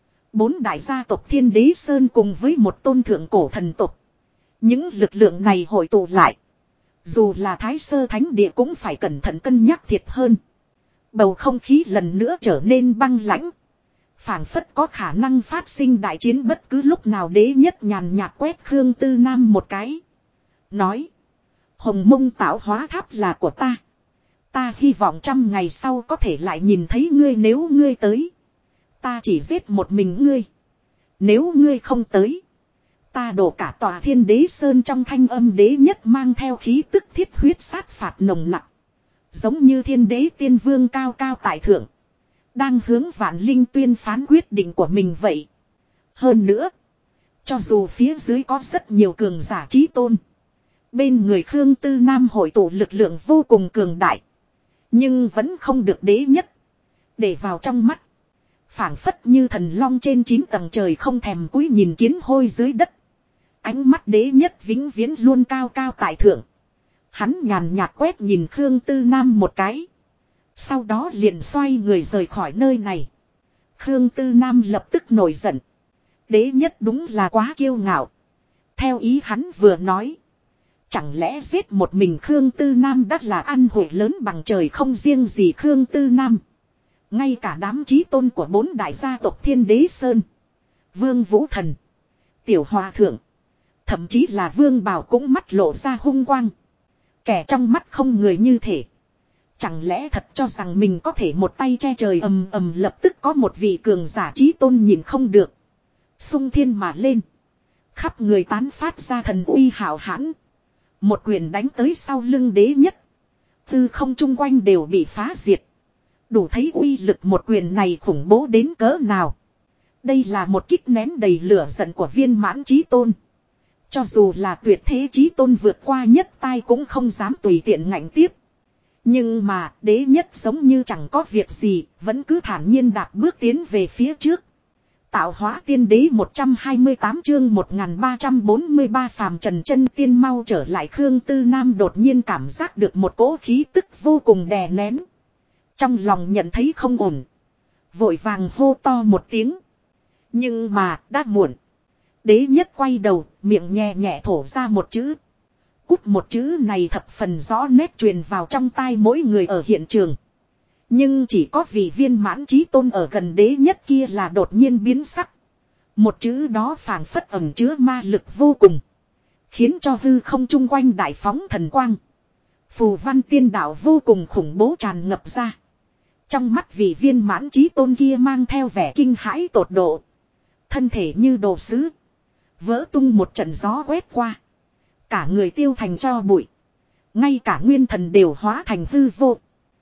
4 đại gia tộc Thiên Đế Sơn cùng với một tôn thượng cổ thần tộc. Những lực lượng này hội tụ lại, dù là Thái Sơ Thánh Địa cũng phải cẩn thận cân nhắc thiệt hơn. Bầu không khí lần nữa trở nên băng lãnh. Phảng phất có khả năng phát sinh đại chiến bất cứ lúc nào. Đế nhất nhàn nhạt quét Khương Tư Nam một cái. Nói. Hồng Mông tạo hóa tháp là của ta. Ta hy vọng 100 ngày sau có thể lại nhìn thấy ngươi. Nếu ngươi tới, ta chỉ giết một mình ngươi. Nếu ngươi không tới, ta đổ cả tòa Thiên Đế Sơn. Trong thanh âm đế nhất mang theo khí tức thiết huyết sát phạt nồng nặng. Giống như Thiên Đế Tiên Vương cao cao tại thượng, đang hướng vạn linh tuyên phán quyết định của mình vậy. Hơn nữa, cho dù phía dưới có rất nhiều cường giả chí tôn, bên người Khương Tư Nam hội tụ lực lượng vô cùng cường đại, nhưng vẫn không được đế nhất để vào trong mắt. Phảng phất như thần long trên 9 tầng trời không thèm cúi nhìn kiến hôi dưới đất. Ánh mắt đế nhất vĩnh viễn luôn cao cao tại thượng. Hắn nhàn nhạt quét nhìn Khương Tư Nam một cái. Sau đó liền xoay người rời khỏi nơi này. Khương Tư Nam lập tức nổi giận. Đế nhất đúng là quá kiêu ngạo. Theo ý hắn vừa nói, chẳng lẽ giết một mình Khương Tư Nam đã là ăn hội lớn bằng trời? Không riêng gì Khương Tư Nam, ngay cả đám chí tôn của 4 đại gia tộc Thiên Đế Sơn, Vương Vũ Thần, Tiểu Hòa Thượng, thậm chí là Vương Bảo cũng mắt lộ ra hung quang. Kẻ trong mắt không người như thể Chẳng lẽ thật cho rằng mình có thể một tay che trời ầm ầm, lập tức có một vị cường giả chí tôn nhìn không được. Xung thiên mà lên. Khắp người tán phát ra thần uy hào hãn. Một quyền đánh tới sau lưng đế nhất. Tư không chung quanh đều bị phá diệt. Đủ thấy uy lực một quyền này khủng bố đến cỡ nào. Đây là một kích nén đầy lửa giận của viên mãn chí tôn. Cho dù là tuyệt thế chí tôn vượt qua nhất tai cũng không dám tùy tiện ngạnh tiếp. Nhưng mà đế nhất giống như chẳng có việc gì, vẫn cứ thản nhiên đạp bước tiến về phía trước. Tạo hóa tiên đế 128 chương 1343 phàm trần chân tiên mau trở lại. Khương Tư Nam đột nhiên cảm giác được một cỗ khí tức vô cùng đè nén. Trong lòng nhận thấy không ổn. Vội vàng hô to một tiếng. Nhưng mà đã muộn. Đế nhất quay đầu, miệng nhẹ nhẹ thổ ra một chữ. Cút, một chữ này thập phần rõ nét truyền vào trong tai mỗi người ở hiện trường. Nhưng chỉ có vị viên mãn chí tôn ở gần đế nhất kia là đột nhiên biến sắc. Một chữ đó phảng phất ẩn chứa ma lực vô cùng. Khiến cho hư không chung quanh đại phóng thần quang. Phù văn tiên đạo vô cùng khủng bố tràn ngập ra. Trong mắt vị viên mãn chí tôn kia mang theo vẻ kinh hãi tột độ. Thân thể như đồ sứ. Vỡ tung một trận gió quét qua. Cả người tiêu thành tro bụi. Ngay cả nguyên thần đều hóa thành hư vô.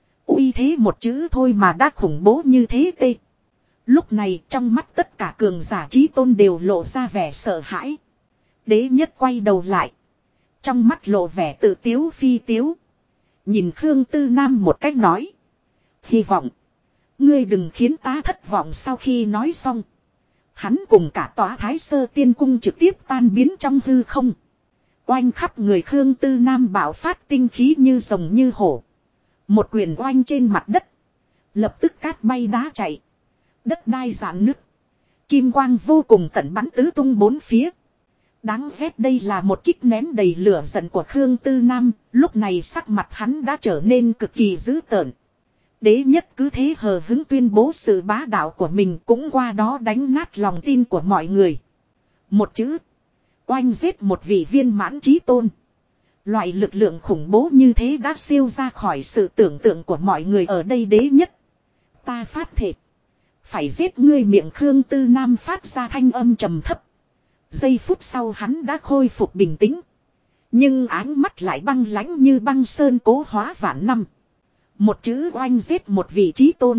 Uy thế một chữ thôi mà đã khủng bố như thế tê. Lúc này trong mắt tất cả cường giả chí tôn đều lộ ra vẻ sợ hãi. Đế nhất quay đầu lại. Trong mắt lộ vẻ tự tiếu phi tiếu. Nhìn Khương Tư Nam một cách nói. Hy vọng. Ngươi đừng khiến ta thất vọng. Sau khi nói xong. Hắn cùng cả tòa Thái Sơ Tiên Cung trực tiếp tan biến trong hư không. Oanh khắp người Khương Tư Nam bạo phát tinh khí như rồng như hổ. Một quyền oanh trên mặt đất. Lập tức cát bay đá chạy. Đất đai rạn nứt. Kim quang vô cùng tận bắn tứ tung bốn phía. Đáng ghét, đây là một kích nén đầy lửa giận của Khương Tư Nam. Lúc này sắc mặt hắn đã trở nên cực kỳ dữ tợn. Đế nhất cứ thế hờ hứng tuyên bố sự bá đạo của mình, cũng qua đó đánh nát lòng tin của mọi người. Một chữ. Oanh giết một vị viên mãn chí tôn. Loại lực lượng khủng bố như thế đã siêu ra khỏi sự tưởng tượng của mọi người ở đây. Đế nhất. Ta phát thệ. Phải giết ngươi. Miệng Khương Tư Nam phát ra thanh âm trầm thấp. Giây phút sau hắn đã khôi phục bình tĩnh. Nhưng áng mắt lại băng lãnh như băng sơn cố hóa vạn năm. Một chữ oanh giết một vị chí tôn.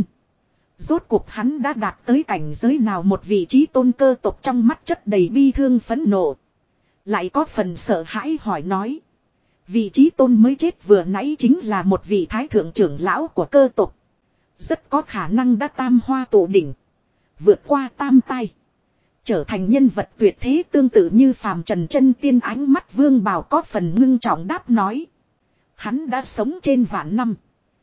Rốt cuộc hắn đã đạt tới cảnh giới nào? Một vị chí tôn cơ tộc trong mắt chất đầy bi thương phẫn nộ. Lại có phần sợ hãi hỏi nói. Vị chí tôn mới chết vừa nãy chính là một vị thái thượng trưởng lão của cơ tộc. Rất có khả năng đã tam hoa tụ đỉnh. Vượt qua tam tai. Trở thành nhân vật tuyệt thế tương tự như phàm trần chân tiên. Ánh mắt Vương Bào có phần ngưng trọng đáp nói. Hắn đã sống trên vạn năm.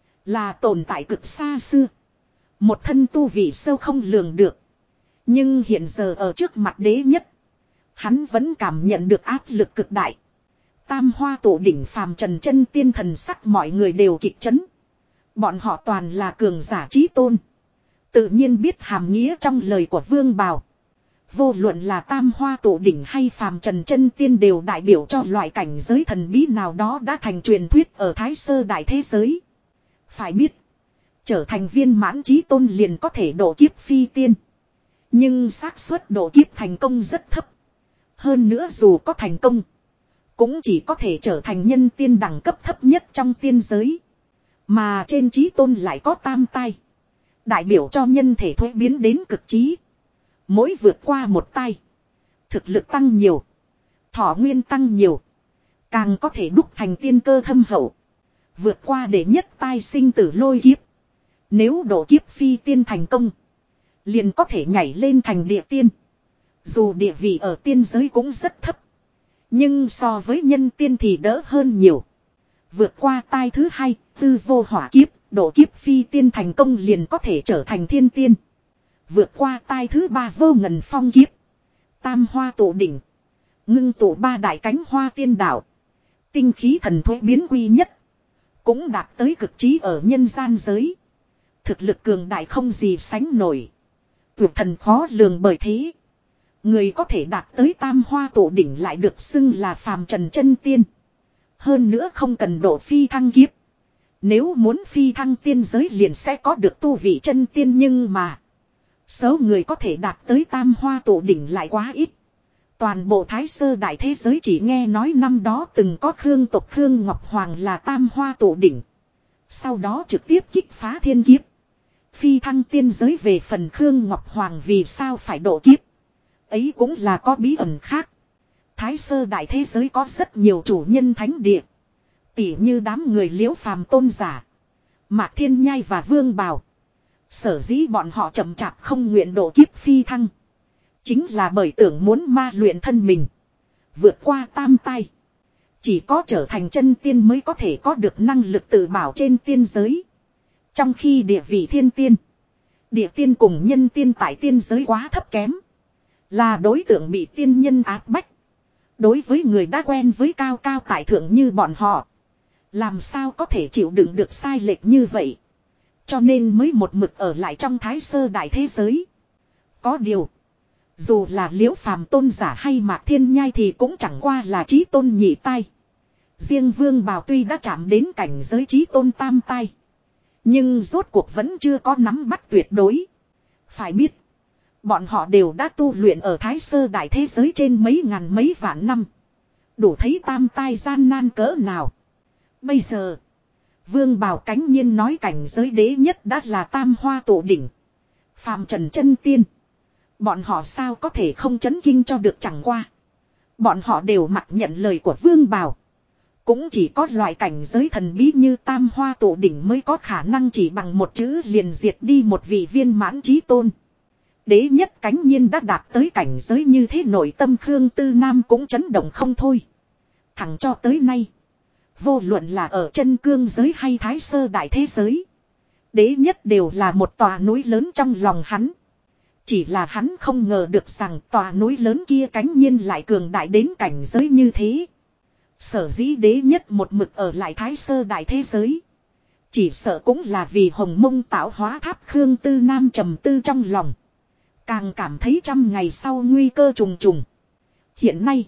Là tồn tại cực xa xưa. Một thân tu vị sâu không lường được. Nhưng hiện giờ ở trước mặt đế nhất. Hắn vẫn cảm nhận được áp lực cực đại. Tam hoa tụ đỉnh phàm trần chân tiên, thần sắc mọi người đều kịch chấn. Bọn họ toàn là cường giả chí tôn. Tự nhiên biết hàm nghĩa trong lời của Vương Bào. Vô luận là tam hoa tụ đỉnh hay phàm trần chân tiên đều đại biểu cho loại cảnh giới thần bí nào đó đã thành truyền thuyết ở Thái Sơ đại thế giới. Phải biết, trở thành viên mãn chí tôn liền có thể độ kiếp phi tiên. Nhưng xác suất độ kiếp thành công rất thấp. Hơn nữa dù có thành công, cũng chỉ có thể trở thành nhân tiên đẳng cấp thấp nhất trong tiên giới. Mà trên chí tôn lại có tam tai. Đại biểu cho nhân thể thuế biến đến cực trí. Mỗi vượt qua một tai, thực lực tăng nhiều, thọ nguyên tăng nhiều, càng có thể đúc thành tiên cơ thâm hậu. Vượt qua để nhất tai sinh tử lôi kiếp. Nếu độ kiếp phi tiên thành công, liền có thể nhảy lên thành địa tiên. Dù địa vị ở tiên giới cũng rất thấp, nhưng so với nhân tiên thì đỡ hơn nhiều. Vượt qua tai thứ hai, tư vô hỏa kiếp, độ kiếp phi tiên thành công liền có thể trở thành thiên tiên. Vượt qua tai thứ ba, vô ngần phong kiếp, tam hoa tụ đỉnh, ngưng tụ ba đại cánh hoa tiên đạo, tinh khí thần thuế biến quy nhất, cũng đạt tới cực trí ở nhân gian giới. Thực lực cường đại không gì sánh nổi. Tuyệt thần khó lường, bởi thế người có thể đạt tới tam hoa tụ đỉnh lại được xưng là phàm trần chân tiên. Hơn nữa không cần độ phi thăng kiếp, Nếu muốn phi thăng tiên giới liền sẽ có được tu vị chân tiên, nhưng mà số người có thể đạt tới tam hoa tụ đỉnh lại quá ít. Toàn bộ Thái Sơ đại thế giới chỉ nghe nói năm đó từng có Khương tộc Khương Ngọc Hoàng là tam hoa tụ đỉnh. Sau đó trực tiếp kích phá thiên kiếp. Phi thăng tiên giới, về phần Khương Ngọc Hoàng vì sao phải độ kiếp, ấy cũng là có bí ẩn khác. Thái Sơ đại thế giới có rất nhiều chủ nhân thánh địa. Tỉ như đám người Liễu Phàm tôn giả, Mạc Thiên Nhai và Vương Bào. Sở dĩ bọn họ chậm chạp không nguyện độ kiếp phi thăng, chính là bởi tưởng muốn ma luyện thân mình, vượt qua tam tai. Chỉ có trở thành chân tiên mới có thể có được năng lực tự bảo trên tiên giới. Trong khi địa vị thiên tiên, địa tiên cùng nhân tiên tại tiên giới quá thấp kém, là đối tượng bị tiên nhân áp bách. Đối với người đã quen với cao cao tại thượng như bọn họ, làm sao có thể chịu đựng được sai lệch như vậy. Cho nên mới một mực ở lại trong Thái Sơ đại thế giới. Có điều, dù là Liễu Phàm tôn giả hay Mạc Thiên Nhai thì cũng chẳng qua là chí tôn nhị tai. Riêng Vương Bào tuy đã chạm đến cảnh giới chí tôn tam tai, nhưng rốt cuộc vẫn chưa có nắm bắt tuyệt đối. Phải biết, bọn họ đều đã tu luyện ở Thái Sơ đại thế giới trên mấy ngàn mấy vạn năm, đủ thấy tam tai gian nan cỡ nào. Bây giờ Vương Bào cánh nhiên nói cảnh giới đế nhất đã là tam hoa tụ đỉnh, phàm trần chân tiên. Bọn họ sao có thể không chấn kinh cho được, chẳng qua bọn họ đều mặc nhận lời của Vương Bào. Cũng chỉ có loại cảnh giới thần bí như tam hoa tụ đỉnh mới có khả năng chỉ bằng một chữ liền diệt đi một vị viên mãn chí tôn. Đế nhất cánh nhiên đã đạt tới cảnh giới như thế, nội tâm Khương Tư Nam cũng chấn động không thôi. Thẳng cho tới nay, vô luận là ở chân cương giới hay Thái Sơ đại thế giới, đế nhất đều là một tòa núi lớn trong lòng hắn. Chỉ là hắn không ngờ được rằng tòa núi lớn kia cánh nhiên lại cường đại đến cảnh giới như thế. Sở dĩ đế nhất một mực ở lại Thái Sơ đại thế giới, chỉ sợ cũng là vì Hồng Mông tạo hóa tháp. Khương Tư Nam trầm tư trong lòng, càng cảm thấy trăm ngày sau nguy cơ trùng trùng. Hiện nay,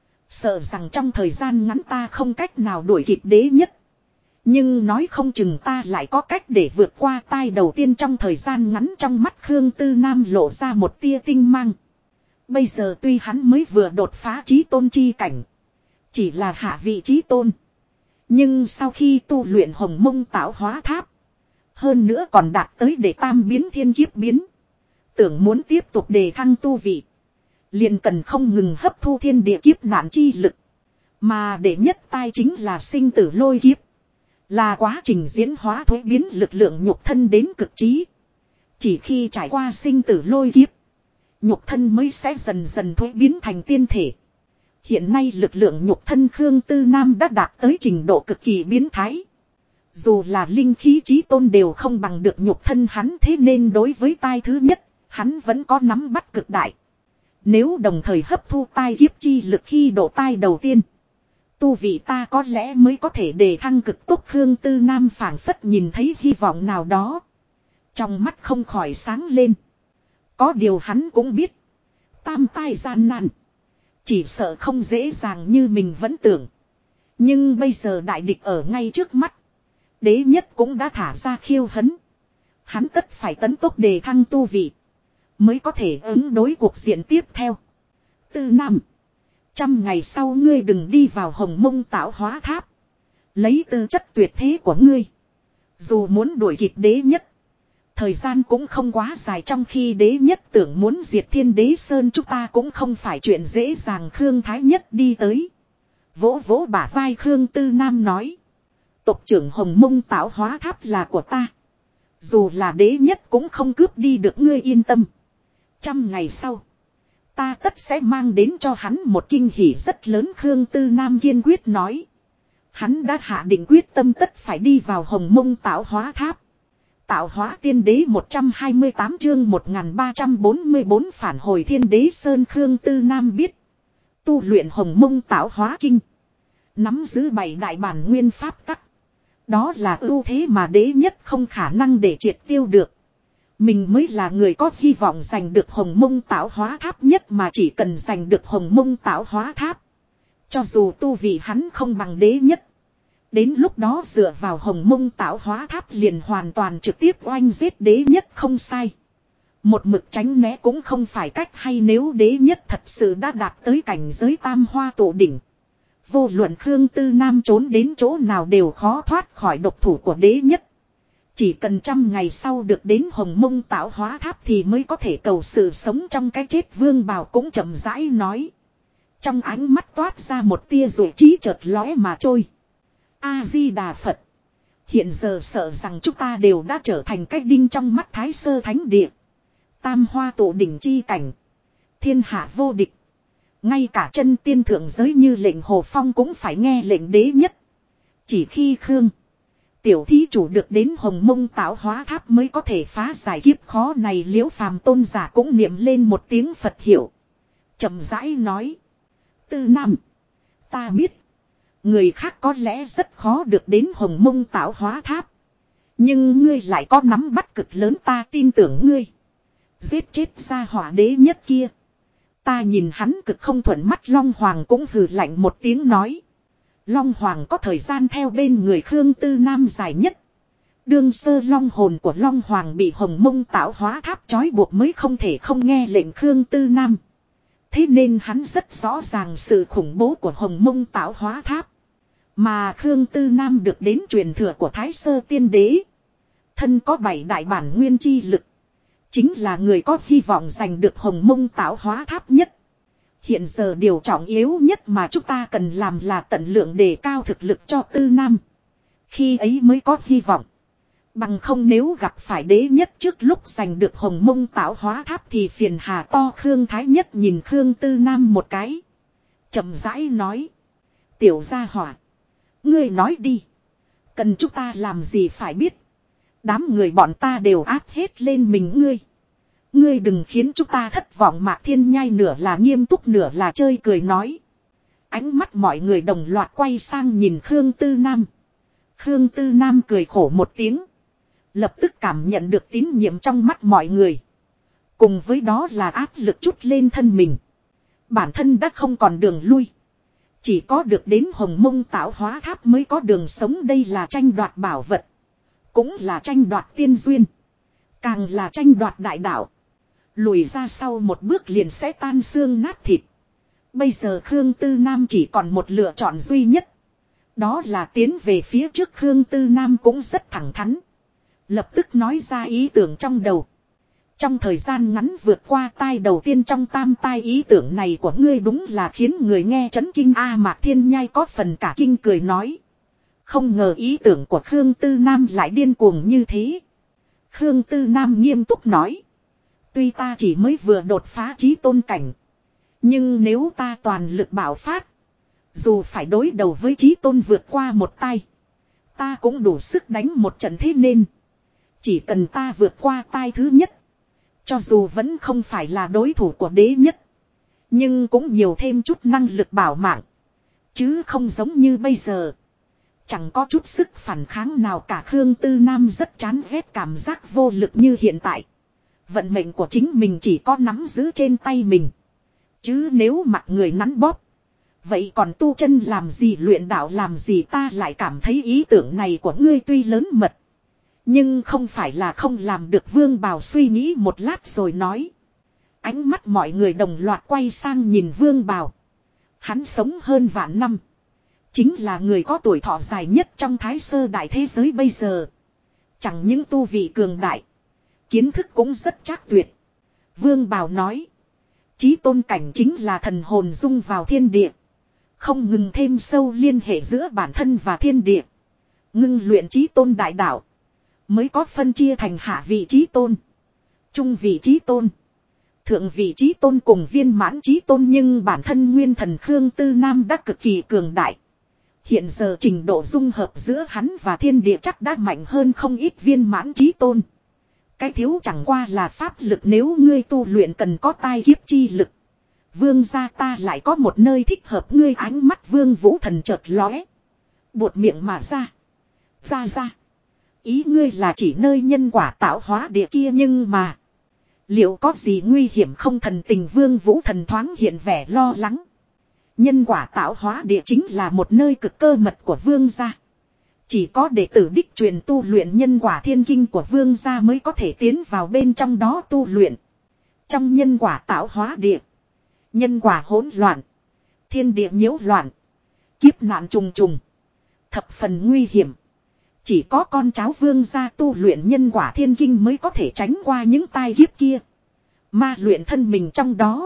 sợ rằng trong thời gian ngắn ta không cách nào đuổi kịp đế nhất, nhưng nói không chừng ta lại có cách để vượt qua tai đầu tiên trong thời gian ngắn. Trong mắt Khương Tư Nam lộ ra một tia tinh mang. Bây giờ tuy hắn mới vừa đột phá chí tôn chi cảnh, chỉ là hạ vị chí tôn, nhưng sau khi tu luyện Hồng Mông tạo hóa tháp, hơn nữa còn đạt tới đệ tam biến thiên kiếp biến, tưởng muốn tiếp tục đề thăng tu vị, liền cần không ngừng hấp thu thiên địa kiếp nạn chi lực. Mà đệ nhất tai chính là sinh tử lôi kiếp, là quá trình diễn hóa thuế biến lực lượng nhục thân đến cực trí. Chỉ khi trải qua sinh tử lôi kiếp, nhục thân mới sẽ dần dần thuế biến thành tiên thể. Hiện nay lực lượng nhục thân Khương Tư Nam đã đạt tới trình độ cực kỳ biến thái. Dù là linh khí chí tôn đều không bằng được nhục thân hắn, thế nên đối với tai thứ nhất, hắn vẫn có nắm bắt cực đại. Nếu đồng thời hấp thu tai kiếp chi lực khi độ tai đầu tiên, tu vị ta có lẽ mới có thể đề thăng cực tốc. Khương Tư Nam phảng phất nhìn thấy hy vọng nào đó, trong mắt không khỏi sáng lên. Có điều hắn cũng biết, tam tai gian nan, chỉ sợ không dễ dàng như mình vẫn tưởng. Nhưng bây giờ đại địch ở ngay trước mắt, đế nhất cũng đã thả ra khiêu hấn, hắn tất phải tấn tốc đề thăng tu vị, mới có thể ứng đối cuộc diện tiếp theo. Tư Nam, 100 ngày sau ngươi đừng đi vào Hồng Mông tạo hóa tháp. Lấy tư chất tuyệt thế của ngươi, dù muốn đuổi kịp đế nhất, thời gian cũng không quá dài. Trong khi đế nhất tưởng muốn diệt Thiên Đế Sơn, chúng ta cũng không phải chuyện dễ dàng. Khương Thái Nhất đi tới, vỗ vỗ bả vai Khương Tư Nam nói, tộc trưởng Hồng Mông tạo hóa tháp là của ta, dù là đế nhất cũng không cướp đi được, ngươi yên tâm. 100 ngày sau, ta tất sẽ mang đến cho hắn một kinh hỉ rất lớn. Khương Tư Nam kiên quyết nói. Hắn đã hạ định quyết tâm tất phải đi vào Hồng Mông tạo hóa tháp. Tạo hóa tiên đế 128 chương 1344 phản hồi Thiên Đế Sơn. Khương Tư Nam biết, tu luyện Hồng Mông tạo hóa kinh, nắm giữ 7 đại bản nguyên pháp tắc, đó là ưu thế mà đế nhất không khả năng để triệt tiêu được. Mình mới là người có hy vọng giành được Hồng Mông tạo hóa tháp nhất, mà chỉ cần giành được Hồng Mông tạo hóa tháp, cho dù tu vị hắn không bằng đế nhất, Đến lúc đó dựa vào Hồng Mông tạo hóa tháp liền hoàn toàn trực tiếp oanh giết đế nhất không sai. Một mực tránh né cũng không phải cách hay, nếu đế nhất thật sự đã đạt tới cảnh giới tam hoa tụ đỉnh. Vô luận Khương Tư Nam trốn đến chỗ nào đều khó thoát khỏi độc thủ của đế nhất. Chỉ cần 100 ngày sau được đến Hồng Mông tạo hóa tháp thì mới có thể cầu sự sống trong cái chết. Vương Bào cũng chậm rãi nói. Trong ánh mắt toát ra một tia dụ trí chợt lóe mà trôi. A-di-đà Phật. Hiện giờ sợ rằng chúng ta đều đã trở thành cái đinh trong mắt Thái Sơ Thánh Địa. Tam hoa tụ đỉnh chi cảnh. Thiên hạ vô địch. Ngay cả chân tiên thượng giới như lệnh Hồ Phong cũng phải nghe lệnh đế nhất. Chỉ khi Khương tiểu thí chủ được đến Hồng Mông tạo hóa tháp mới có thể phá giải kiếp khó này. Liễu Phàm tôn giả cũng niệm lên một tiếng Phật hiệu. Chậm rãi nói. Tư Nam. Ta biết. Người khác có lẽ rất khó được đến Hồng Mông tạo hóa tháp. Nhưng ngươi lại có nắm bắt cực lớn, ta tin tưởng ngươi. Giết chết ra hỏa đế nhất kia. Ta nhìn hắn cực không thuận mắt. Long Hoàng cũng hừ lạnh một tiếng nói. Long Hoàng có thời gian theo bên người Khương Tư Nam dài nhất. Đương sơ long hồn của Long Hoàng bị Hồng Mông tạo hóa tháp trói buộc mới không thể không nghe lệnh Khương Tư Nam. Thế nên hắn rất rõ ràng sự khủng bố của Hồng Mông tạo hóa tháp. Mà Khương Tư Nam được đến truyền thừa của Thái Sơ Tiên Đế. Thân có 7 đại bản nguyên chi lực. Chính là người có hy vọng giành được Hồng Mông tạo hóa tháp nhất. Hiện giờ điều trọng yếu nhất mà chúng ta cần làm là tận lượng đề cao thực lực cho Tư Nam. Khi ấy mới có hy vọng. Bằng không nếu gặp phải đế nhất trước lúc giành được Hồng Mông tạo hóa tháp thì phiền hà to. Khương Thái Nhất nhìn Khương Tư Nam một cái. Chậm rãi nói. Tiểu gia hỏa. Ngươi nói đi. Cần chúng ta làm gì phải biết. Đám người bọn ta đều áp hết lên mình ngươi. Ngươi đừng khiến chúng ta thất vọng. Mạc Thiên Nhai nửa là nghiêm túc nửa là chơi cười nói. Ánh mắt mọi người đồng loạt quay sang nhìn Khương Tư Nam. Khương Tư Nam cười khổ một tiếng. Lập tức cảm nhận được tín nhiệm trong mắt mọi người. Cùng với đó là áp lực chút lên thân mình. Bản thân đã không còn đường lui. Chỉ có được đến Hồng Mông tạo hóa tháp mới có đường sống. Đây là tranh đoạt bảo vật. Cũng là tranh đoạt tiên duyên. Càng là tranh đoạt đại đạo. Lùi ra sau một bước liền sẽ tan xương nát thịt. Bây giờ Khương Tư Nam chỉ còn một lựa chọn duy nhất. Đó là tiến về phía trước. Khương Tư Nam cũng rất thẳng thắn. Lập tức nói ra ý tưởng trong đầu. Trong thời gian ngắn vượt qua tai đầu tiên trong tam tai, ý tưởng này của ngươi đúng là khiến người nghe chấn kinh. Mạc Thiên Nhai có phần cả kinh cười nói. Không ngờ ý tưởng của Khương Tư Nam lại điên cuồng như thế. Khương Tư Nam nghiêm túc nói. Tuy ta chỉ mới vừa đột phá chí tôn cảnh. Nhưng nếu ta toàn lực bạo phát. Dù phải đối đầu với chí tôn vượt qua một tai. Ta cũng đủ sức đánh một trận. Thế nên chỉ cần ta vượt qua tai thứ nhất. Cho dù vẫn không phải là đối thủ của đế nhất. Nhưng cũng nhiều thêm chút năng lực bảo mạng. Chứ không giống như bây giờ. Chẳng có chút sức phản kháng nào cả. Khương Tư Nam rất chán ghét cảm giác vô lực như hiện tại. Vận mệnh của chính mình chỉ có nắm giữ trên tay mình. Chứ nếu mặc người nắn bóp. Vậy còn tu chân làm gì, luyện đạo làm gì? Ta lại cảm thấy ý tưởng này của ngươi tuy lớn mật. Nhưng không phải là không làm được. Vương Bào suy nghĩ một lát rồi nói. Ánh mắt mọi người đồng loạt quay sang nhìn Vương Bào. Hắn sống hơn vạn năm. Chính là người có tuổi thọ dài nhất trong Thái Sơ đại thế giới bây giờ. Chẳng những tu vị cường đại. Kiến thức cũng rất chắc tuyệt. Vương Bào nói. Chí tôn cảnh chính là thần hồn dung vào thiên địa. Không ngừng thêm sâu liên hệ giữa bản thân và thiên địa. Ngưng luyện chí tôn đại đạo. Mới có phân chia thành hạ vị chí tôn. Trung vị chí tôn. Thượng vị chí tôn cùng viên mãn chí tôn. Nhưng bản thân nguyên thần Khương Tư Nam đã cực kỳ cường đại. Hiện giờ trình độ dung hợp giữa hắn và thiên địa chắc đã mạnh hơn không ít viên mãn chí tôn. Cái thiếu chẳng qua là pháp lực. Nếu ngươi tu luyện cần có tai kiếp chi lực. Vương gia ta lại có một nơi thích hợp ngươi. Ánh mắt Vương Vũ Thần chợt lóe. Buột miệng mà ra. Ra. Ý ngươi là chỉ nơi nhân quả tạo hóa địa kia, nhưng mà liệu có gì nguy hiểm không? Thần tình Vương Vũ Thần thoáng hiện vẻ lo lắng. Nhân quả tạo hóa địa chính là một nơi cực cơ mật của vương gia. Chỉ có đệ tử đích truyền tu luyện nhân quả thiên kinh của vương gia mới có thể tiến vào bên trong đó tu luyện. Trong nhân quả tạo hóa địa. Nhân quả hỗn loạn. Thiên địa nhiễu loạn. Kiếp nạn trùng trùng. Thập phần nguy hiểm. Chỉ có con cháu vương gia tu luyện nhân quả thiên kinh mới có thể tránh qua những tai kiếp kia. Ma luyện thân mình trong đó.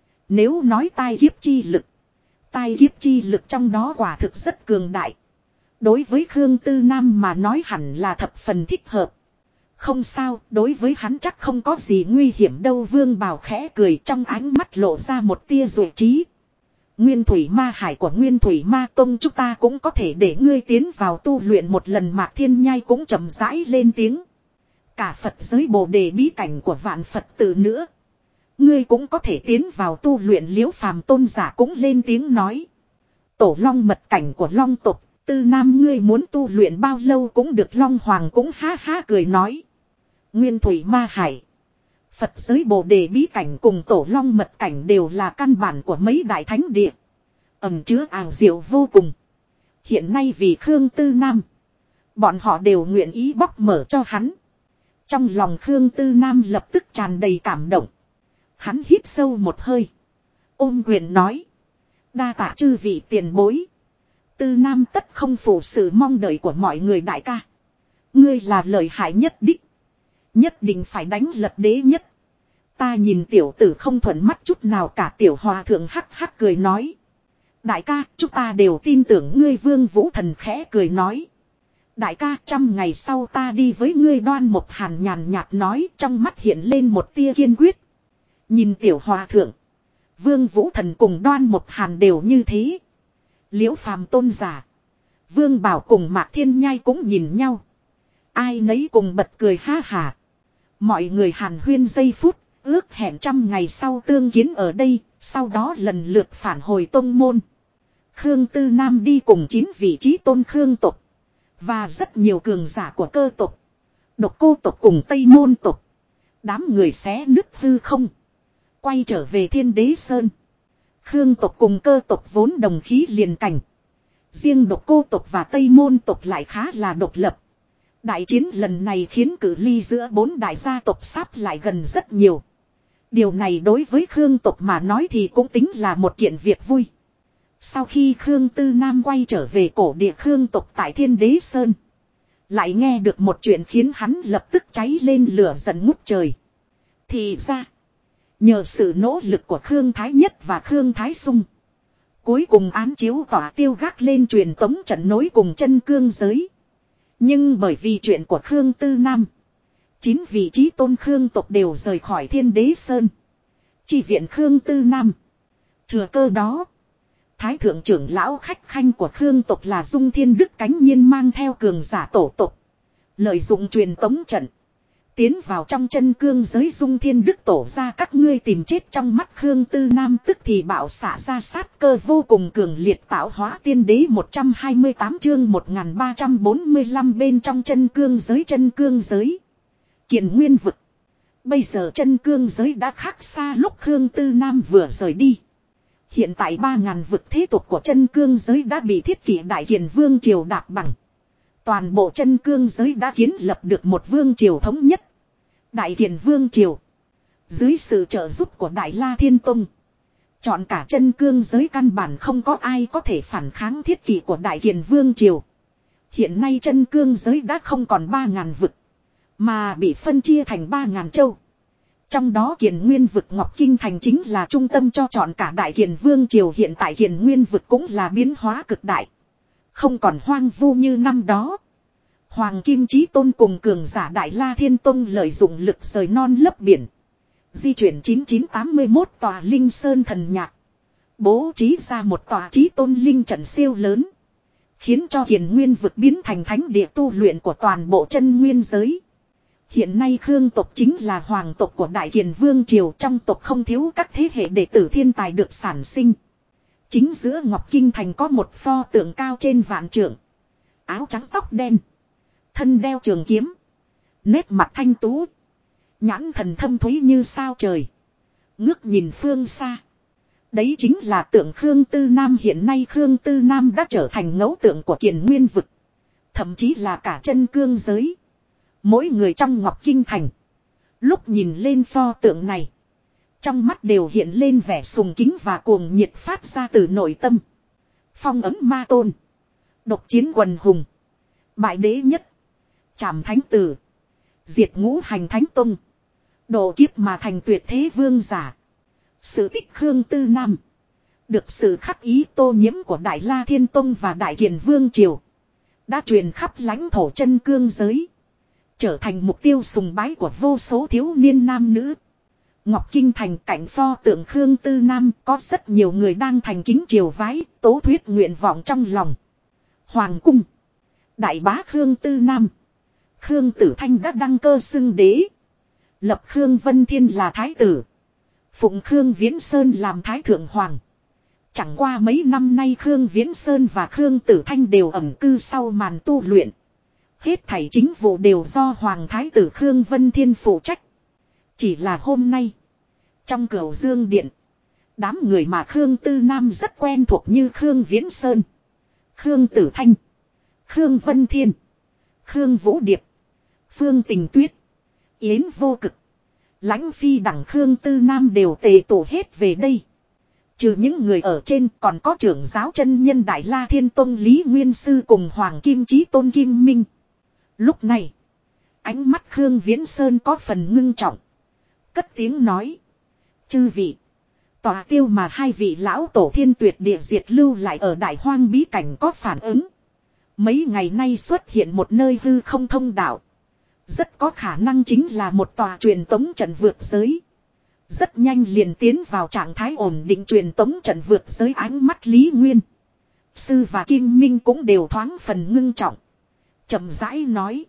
Nếu nói tai kiếp chi lực. Tai kiếp chi lực trong đó quả thực rất cường đại. Đối với Khương Tư Nam mà nói hẳn là thập phần thích hợp. Không sao, đối với hắn chắc không có gì nguy hiểm đâu. Vương Bào khẽ cười, trong ánh mắt lộ ra một tia dụ trí. Nguyên thủy ma hải của Nguyên thủy ma tông chúng ta cũng có thể để ngươi tiến vào tu luyện một lần. Mạc Thiên Nhai cũng chậm rãi lên tiếng. Cả Phật giới Bồ Đề bí cảnh của vạn Phật tử nữa. Ngươi cũng có thể tiến vào tu luyện. Liễu Phàm tôn giả cũng lên tiếng nói. Tổ long mật cảnh của long tộc. Tư Nam ngươi muốn tu luyện bao lâu cũng được. Long Hoàng cũng ha ha cười nói. Nguyên thủy ma hải. Phật giới Bồ Đề bí cảnh cùng tổ long mật cảnh đều là căn bản của mấy đại thánh địa. Ẩn chứa ảo diệu vô cùng. Hiện nay vì Khương Tư Nam. Bọn họ đều nguyện ý bóc mở cho hắn. Trong lòng Khương Tư Nam lập tức tràn đầy cảm động. Hắn hít sâu một hơi. Ôm quyền nói. Đa tạ chư vị tiền bối. Tư Nam tất không phụ sự mong đợi của mọi người đại ca. Ngươi là lợi hại nhất đích. Nhất định phải đánh lật đế nhất. Ta nhìn tiểu tử không thuận mắt chút nào cả. Tiểu hòa thượng hắc hắc cười nói. Đại ca, chúng ta đều tin tưởng ngươi. Vương Vũ Thần khẽ cười nói. Đại ca, 100 ngày sau ta đi với ngươi. Đoan Mộc Hàn nhàn nhạt nói, trong mắt hiện lên một tia kiên quyết. Nhìn tiểu hòa thượng. Vương Vũ Thần cùng Đoan Mộc Hàn đều như thế. Liễu Phàm tôn giả. Vương Bảo cùng Mạc Thiên Nhai cũng nhìn nhau. Ai nấy cùng bật cười ha hà. Mọi người hàn huyên giây phút. Ước hẹn 100 ngày sau tương kiến ở đây. Sau đó lần lượt phản hồi tông môn. Khương Tư Nam đi cùng 9 vị trí tôn Khương tộc. Và rất nhiều cường giả của cơ tộc. Độc cô tộc cùng Tây Môn tộc. Đám người xé nứt hư không. Quay trở về Thiên Đế Sơn. Khương tộc cùng cơ tộc vốn đồng khí liền cảnh. Riêng độc cô tộc và Tây Môn tộc lại khá là độc lập. Đại chiến lần này khiến cự ly giữa 4 đại gia tộc sáp lại gần rất nhiều. Điều này đối với Khương tộc mà nói thì cũng tính là một kiện việc vui. Sau khi Khương Tư Nam quay trở về cổ địa Khương tộc tại Thiên Đế Sơn. Lại nghe được một chuyện khiến hắn lập tức cháy lên lửa giận ngút trời. Thì ra, nhờ sự nỗ lực của Khương Thái Nhất và Khương Thái Sung. Cuối cùng án chiếu tỏa tiêu gác lên truyền tống trận nối cùng chân cương giới. Nhưng bởi vì chuyện của Khương Tư Nam. 9 vị trí tôn Khương tộc đều rời khỏi Thiên Đế Sơn. Chỉ viện Khương Tư Nam. Thừa cơ đó. Thái thượng trưởng lão khách khanh của Khương tộc là Dung Thiên Đức cánh nhiên mang theo cường giả tổ tộc. Lợi dụng truyền tống trận. Tiến vào trong chân cương giới. Dung Thiên Đức tổ ra các ngươi tìm chết trong mắt Khương Tư Nam tức thì bạo xả ra sát cơ vô cùng cường liệt tạo hóa tiên đế 128 chương 1345 bên trong chân cương giới. Chân cương giới. Kiền nguyên vực. Bây giờ chân cương giới đã khác xa lúc Khương Tư Nam vừa rời đi. Hiện tại 3.000 vực thế tục của chân cương giới đã bị thiết kỷ đại kiền vương triều đạp bằng. Toàn bộ chân cương giới đã kiến lập được một vương triều thống nhất. Đại kiền vương triều. Dưới sự trợ giúp của Đại La Thiên Tông. Chọn cả chân cương giới căn bản không có ai có thể phản kháng thiết kỷ của Đại kiền vương triều. Hiện nay chân cương giới đã không còn 3.000 vực. Mà bị phân chia thành 3.000 châu. Trong đó Kiền Nguyên vực Ngọc Kinh Thành chính là trung tâm cho chọn cả Đại Kiền Vương Triều. Hiện tại Kiền Nguyên vực cũng là biến hóa cực đại. Không còn hoang vu như năm đó. Hoàng Kim Chí Tôn cùng cường giả Đại La Thiên Tông lợi dụng lực rời non lấp biển. Di chuyển 9981 tòa Linh Sơn thần nhạc. Bố trí ra một tòa Chí Tôn Linh trận siêu lớn. Khiến cho Kiền Nguyên vực biến thành thánh địa tu luyện của toàn bộ chân nguyên giới. Hiện nay Khương tộc chính là hoàng tộc của Đại Kiền Vương Triều. Trong tộc không thiếu các thế hệ đệ tử thiên tài được sản sinh. Chính giữa Ngọc Kinh Thành có một pho tượng cao trên vạn trượng. Áo trắng tóc đen. Thân đeo trường kiếm. Nét mặt thanh tú. Nhãn thần thâm thúy như sao trời. Ngước nhìn phương xa. Đấy chính là tượng Khương Tư Nam. Hiện nay Khương Tư Nam đã trở thành ngẫu tượng của Kiền Nguyên vực. thậm chí là cả chân cương giới. Mỗi người trong Ngọc Kinh Thành. Lúc nhìn lên pho tượng này. Trong mắt đều hiện lên vẻ sùng kính và cuồng nhiệt phát ra từ nội tâm. Phong ấn ma tôn. Độc chiến quần hùng. Bại đế nhất. Trảm thánh tử. Diệt ngũ hành thánh tông. Độ kiếp mà thành tuyệt thế vương giả. Sự tích Khương Tư Nam. Được sự khắc ý tô nhiễm của Đại La Thiên Tông và Đại Kiền Vương Triều. Đã truyền khắp lãnh thổ chân cương giới. Trở thành mục tiêu sùng bái của vô số thiếu niên nam nữ. Ngọc Kinh Thành cảnh pho tượng Khương Tư Nam có rất nhiều người đang thành kính triều vái, tố thuyết nguyện vọng trong lòng. Hoàng cung. Đại bá Khương Tư Nam. Khương Tử Thanh đã đăng cơ xưng đế. Lập Khương Vân Thiên là thái tử. Phụng Khương Viễn Sơn làm thái thượng hoàng. Chẳng qua mấy năm nay Khương Viễn Sơn và Khương Tử Thanh đều ẩn cư sau màn tu luyện. Hết thảy chính vụ đều do Hoàng Thái tử Khương Vân Thiên phụ trách. Chỉ là hôm nay. Trong Cửu Dương Điện. Đám người mà Khương Tư Nam rất quen thuộc như Khương Viễn Sơn. Khương Tử Thanh. Khương Vân Thiên. Khương Vũ Điệp. Phương Tình Tuyết. Yến Vô Cực. Lãnh Phi đẳng Khương Tư Nam đều tề tổ hết về đây. Trừ những người ở trên còn có trưởng giáo chân nhân Đại La Thiên Tông Lý Nguyên Sư cùng Hoàng Kim Chí Tôn Kim Minh. Lúc này, ánh mắt Khương Viễn Sơn có phần ngưng trọng. Cất tiếng nói. Chư vị, tòa tiêu mà hai vị lão tổ thiên tuyệt địa diệt lưu lại ở Đại Hoang bí cảnh có phản ứng. Mấy ngày nay xuất hiện một nơi hư không thông đạo. Rất có khả năng chính là một tòa truyền tống trận vượt giới. Rất nhanh liền tiến vào trạng thái ổn định truyền tống trận vượt giới. Ánh mắt Lý Nguyên Sư và Kim Minh cũng đều thoáng phần ngưng trọng. Chậm rãi nói.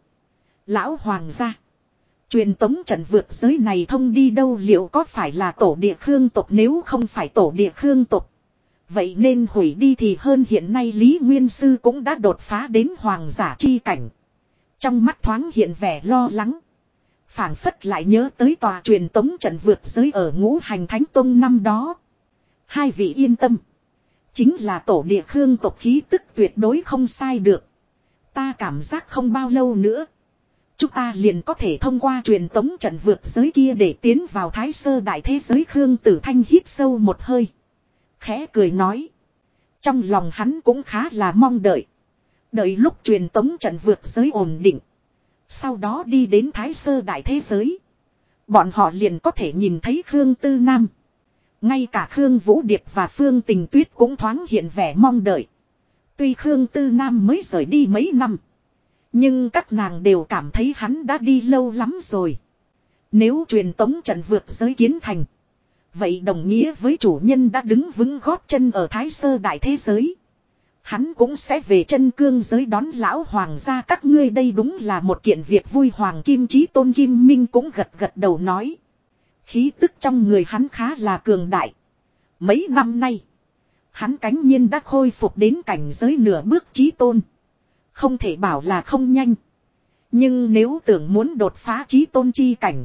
Lão hoàng gia. Truyền tống trận vượt giới này thông đi đâu, liệu có phải là tổ địa Khương tộc? Nếu không phải tổ địa Khương tộc, vậy nên hủy đi thì hơn. Hiện nay Lý Nguyên Sư cũng đã đột phá đến hoàng giả chi cảnh. Trong mắt thoáng hiện vẻ lo lắng. Phảng phất lại nhớ tới tòa truyền tống trận vượt giới ở Ngũ Hành Thánh Tông năm đó. Hai vị yên tâm. Chính là tổ địa Khương tộc, khí tức tuyệt đối không sai được. Ta cảm giác không bao lâu nữa, chúng ta liền có thể thông qua truyền tống trận vượt giới kia để tiến vào Thái Sơ Đại Thế Giới. Khương Tử Thanh hít sâu một hơi. Khẽ cười nói. Trong lòng hắn cũng khá là mong đợi. Đợi lúc truyền tống trận vượt giới ổn định. Sau đó đi đến Thái Sơ Đại Thế Giới. Bọn họ liền có thể nhìn thấy Khương Tư Nam. Ngay cả Khương Vũ Điệp và Phương Tình Tuyết cũng thoáng hiện vẻ mong đợi. Tuy Khương Tư Nam mới rời đi mấy năm, nhưng các nàng đều cảm thấy hắn đã đi lâu lắm rồi. Nếu truyền tống trận vượt giới kiến thành, vậy đồng nghĩa với chủ nhân đã đứng vững gót chân ở Thái Sơ Đại Thế Giới. Hắn cũng sẽ về chân cương giới đón lão hoàng gia các ngươi. Đây đúng là một kiện việc vui. Hoàng Kim Chí Tôn Kim Minh cũng gật gật đầu nói. Khí tức trong người hắn khá là cường đại. Mấy năm nay, hắn cánh nhiên đã khôi phục đến cảnh giới nửa bước chí tôn. Không thể bảo là không nhanh. Nhưng nếu tưởng muốn đột phá chí tôn chi cảnh,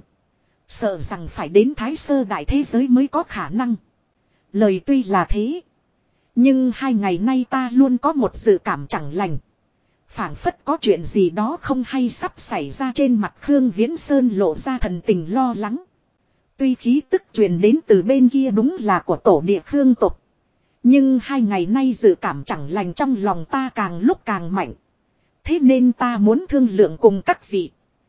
sợ rằng phải đến Thái Sơ Đại Thế Giới mới có khả năng. Lời tuy là thế, nhưng 2 ngày nay ta luôn có một dự cảm chẳng lành. Phảng phất có chuyện gì đó không hay sắp xảy ra. Trên mặt Khương Viễn Sơn lộ ra thần tình lo lắng. Tuy khí tức truyền đến từ bên kia đúng là của tổ địa Khương tộc, nhưng 2 ngày nay dự cảm chẳng lành trong lòng ta càng lúc càng mạnh. Thế nên ta muốn thương lượng cùng các vị,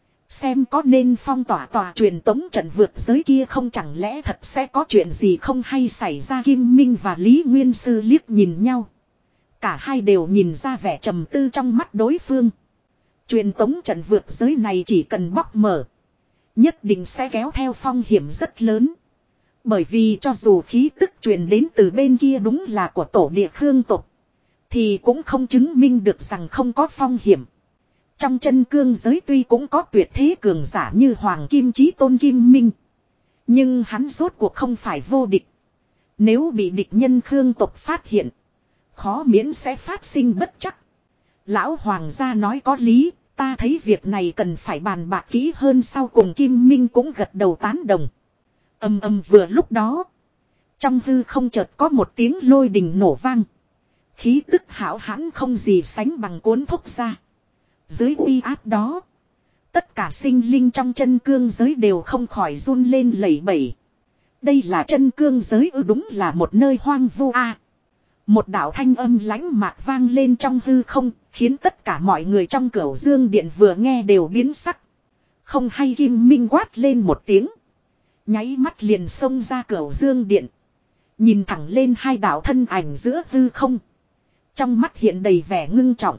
xem có nên phong tỏa tòa truyền tống trận vượt giới kia không. Chẳng lẽ thật sẽ có chuyện gì không hay xảy ra? Kim Minh và Lý Nguyên Sư liếc nhìn nhau. Cả hai đều nhìn ra vẻ trầm tư trong mắt đối phương. Truyền tống trận vượt giới này chỉ cần bóc mở, nhất định sẽ kéo theo phong hiểm rất lớn. Bởi vì cho dù khí tức truyền đến từ bên kia đúng là của tổ địa Khương tộc, thì cũng không chứng minh được rằng không có phong hiểm. Trong chân cương giới tuy cũng có tuyệt thế cường giả như Hoàng Kim Chí Tôn Kim Minh, nhưng hắn rốt cuộc không phải vô địch. Nếu bị địch nhân Khương tộc phát hiện, khó miễn sẽ phát sinh bất trắc. Lão hoàng gia nói có lý, ta thấy việc này cần phải bàn bạc kỹ hơn. Sau cùng Kim Minh cũng gật đầu tán đồng. Ầm ầm, vừa lúc đó, trong hư không chợt có một tiếng lôi đình nổ vang. Khí tức hão hãn không gì sánh bằng cuốn thúc ra. Dưới uy áp đó. Tất cả sinh linh trong chân cương giới đều không khỏi run lên lẩy bẩy. Đây là chân cương giới đúng là một nơi hoang vu a. Một đạo thanh âm lãnh mạc vang lên trong hư không, khiến tất cả mọi người trong Cửu Dương Điện vừa nghe đều biến sắc. Không hay Kim Minh quát lên một tiếng. Nháy mắt liền xông ra Cửu Dương Điện. Nhìn thẳng lên hai đạo thân ảnh giữa hư không. Trong mắt hiện đầy vẻ ngưng trọng.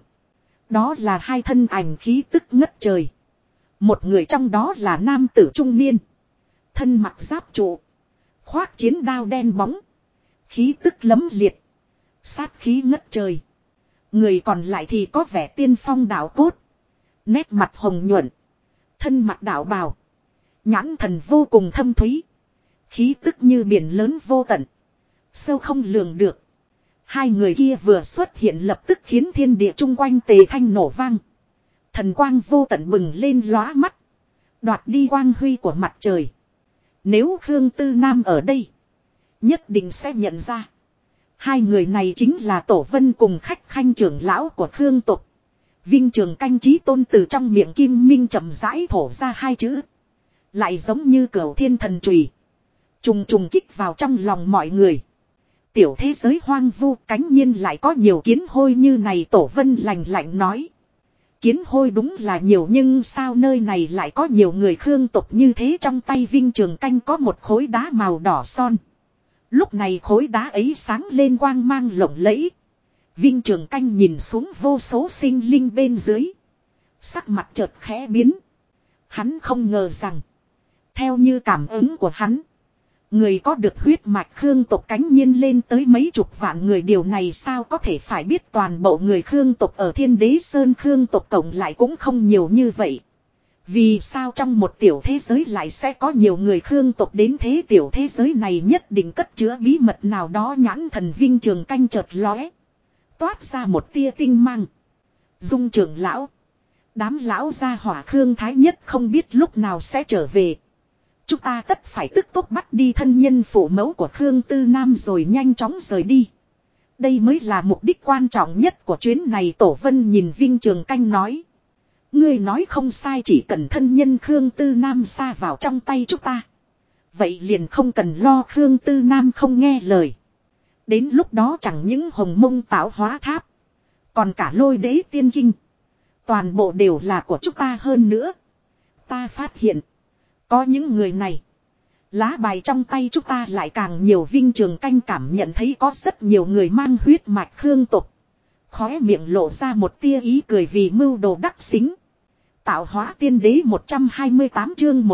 Đó là hai thân ảnh khí tức ngất trời. Một người trong đó là nam tử trung niên. Thân mặc giáp trụ. Khoác chiến đao đen bóng. Khí tức lấm liệt. Sát khí ngất trời. Người còn lại thì có vẻ tiên phong đạo cốt. Nét mặt hồng nhuận. Thân mặc đạo bào. Nhãn thần vô cùng thâm thúy. Khí tức như biển lớn vô tận. Sâu không lường được. Hai người kia vừa xuất hiện lập tức khiến thiên địa chung quanh tề thanh nổ vang. Thần quang vô tận bừng lên lóa mắt. Đoạt đi quang huy của mặt trời. Nếu Khương Tư Nam ở đây. Nhất định sẽ nhận ra. Hai người này chính là Tổ Vân cùng khách khanh trưởng lão của Khương tộc. Vinh Trường Canh Chí Tôn từ trong miệng Kim Minh chậm rãi thổ ra hai chữ. Lại giống như cửu thiên thần chùy. Trùng trùng kích vào trong lòng mọi người. Tiểu thế giới hoang vu cánh nhiên lại có nhiều kiến hôi như này, Tổ Vân lạnh lạnh nói. Kiến hôi đúng là nhiều nhưng sao nơi này lại có nhiều người Khương tộc như thế. Trong tay Vinh Trường Canh có một khối đá màu đỏ son. Lúc này khối đá ấy sáng lên quang mang lộng lẫy. Vinh Trường Canh nhìn xuống vô số sinh linh bên dưới. Sắc mặt chợt khẽ biến. Hắn không ngờ rằng. Theo như cảm ứng của hắn. Người có được huyết mạch Khương tộc cánh nhiên lên tới mấy chục vạn người, điều này sao có thể, phải biết toàn bộ người Khương tộc ở Thiên Đế Sơn Khương tộc cộng lại cũng không nhiều như vậy. Vì sao trong một tiểu thế giới lại sẽ có nhiều người Khương tộc đến thế, tiểu thế giới này nhất định cất chứa bí mật nào đó. Nhãn thần Vinh Trường Canh chợt lóe. Toát ra một tia tinh mang. Dung trưởng lão. Đám lão gia hỏa Khương Thái Nhất không biết lúc nào sẽ trở về. Chúng ta tất phải tức tốc bắt đi thân nhân phụ mẫu của Khương Tư Nam rồi nhanh chóng rời đi. Đây mới là mục đích quan trọng nhất của chuyến này. Tổ Vân nhìn Vinh Trường Canh nói. Ngươi nói không sai, chỉ cần thân nhân Khương Tư Nam xa vào trong tay chúng ta. Vậy liền không cần lo Khương Tư Nam không nghe lời. Đến lúc đó chẳng những Hồng Mông Tạo Hóa Tháp. Còn cả Lôi Đế Tiên Kinh. Toàn bộ đều là của chúng ta hơn nữa. Ta phát hiện. Có những người này. Lá bài trong tay chúng ta lại càng nhiều. Vinh Trường Canh cảm nhận thấy có rất nhiều người mang huyết mạch Khương tộc. Khóe miệng lộ ra một tia ý cười vì mưu đồ đắc xính. Tạo Hóa Tiên Đế 128 chương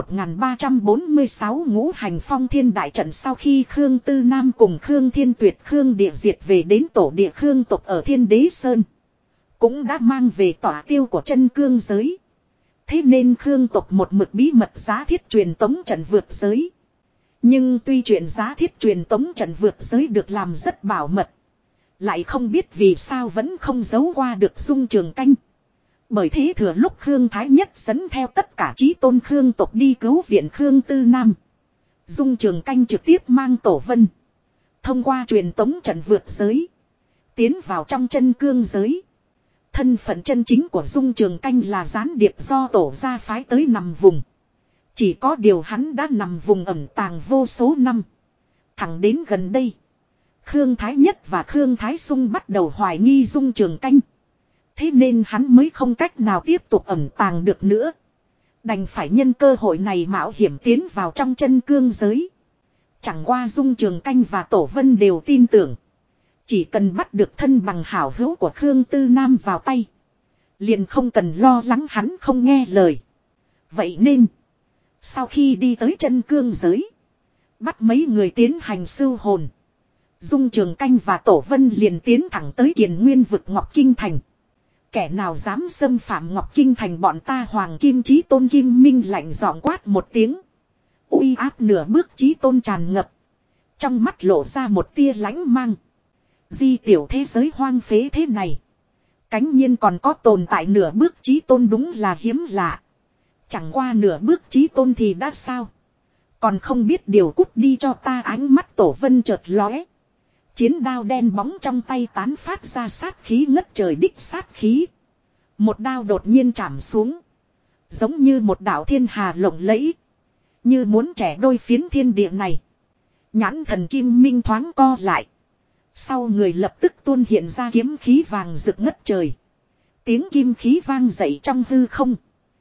1346 ngũ hành phong thiên đại trận. Sau khi Khương Tư Nam cùng Khương Thiên Tuyệt Khương Địa Diệt về đến tổ địa Khương tộc ở Thiên Đế Sơn. Cũng đã mang về tỏa tiêu của chân cương giới. Thế nên Khương tộc một mực bí mật giá thiết truyền tống trận vượt giới. Nhưng tuy chuyện giá thiết truyền tống trận vượt giới được làm rất bảo mật. Lại không biết vì sao vẫn không giấu qua được Dung Trường Canh. Bởi thế thừa lúc Khương Thái Nhất dẫn theo tất cả chí tôn Khương tộc đi cứu viện Khương Tư Nam. Dung Trường Canh trực tiếp mang Tổ Vân. Thông qua truyền tống trận vượt giới. Tiến vào trong chân cương giới. Thân phận chân chính của Dung Trường Canh là gián điệp do tổ gia phái tới nằm vùng. Chỉ có điều hắn đã nằm vùng ẩn tàng vô số năm. Thẳng đến gần đây. Khương Thái Nhất và Khương Thái Sung bắt đầu hoài nghi Dung Trường Canh. Thế nên hắn mới không cách nào tiếp tục ẩn tàng được nữa. Đành phải nhân cơ hội này mạo hiểm tiến vào trong chân cương giới. Chẳng qua Dung Trường Canh và Tổ Vân đều tin tưởng. Chỉ cần bắt được thân bằng hảo hữu của Khương Tư Nam vào tay. Liền không cần lo lắng hắn không nghe lời. Vậy nên. Sau khi đi tới chân cương giới. Bắt mấy người tiến hành sưu hồn. Dung Trường Canh và Tổ Vân liền tiến thẳng tới Kiền Nguyên vực Ngọc Kinh Thành. Kẻ nào dám xâm phạm Ngọc Kinh Thành bọn ta Hoàng Kim Chí Tôn Kim Minh lạnh giọng quát một tiếng. Uy áp nửa bước Chí Tôn tràn ngập. Trong mắt lộ ra một tia lãnh mang. Di tiểu thế giới hoang phế thế này. Cánh nhiên còn có tồn tại nửa bước Chí Tôn đúng là hiếm lạ. Chẳng qua nửa bước Chí Tôn thì đã sao. Còn không biết điều cút đi cho ta. Ánh mắt Tổ Vân chợt lóe. Chiến đao đen bóng trong tay tán phát ra sát khí ngất trời đích sát khí. Một đao đột nhiên chạm xuống. Giống như một đạo thiên hà lộng lẫy. Như muốn trẻ đôi phiến thiên địa này. Nhãn thần Kim Minh thoáng co lại. Sau người lập tức tuôn hiện ra kiếm khí vàng rực ngất trời. Tiếng kim khí vang dậy trong hư không.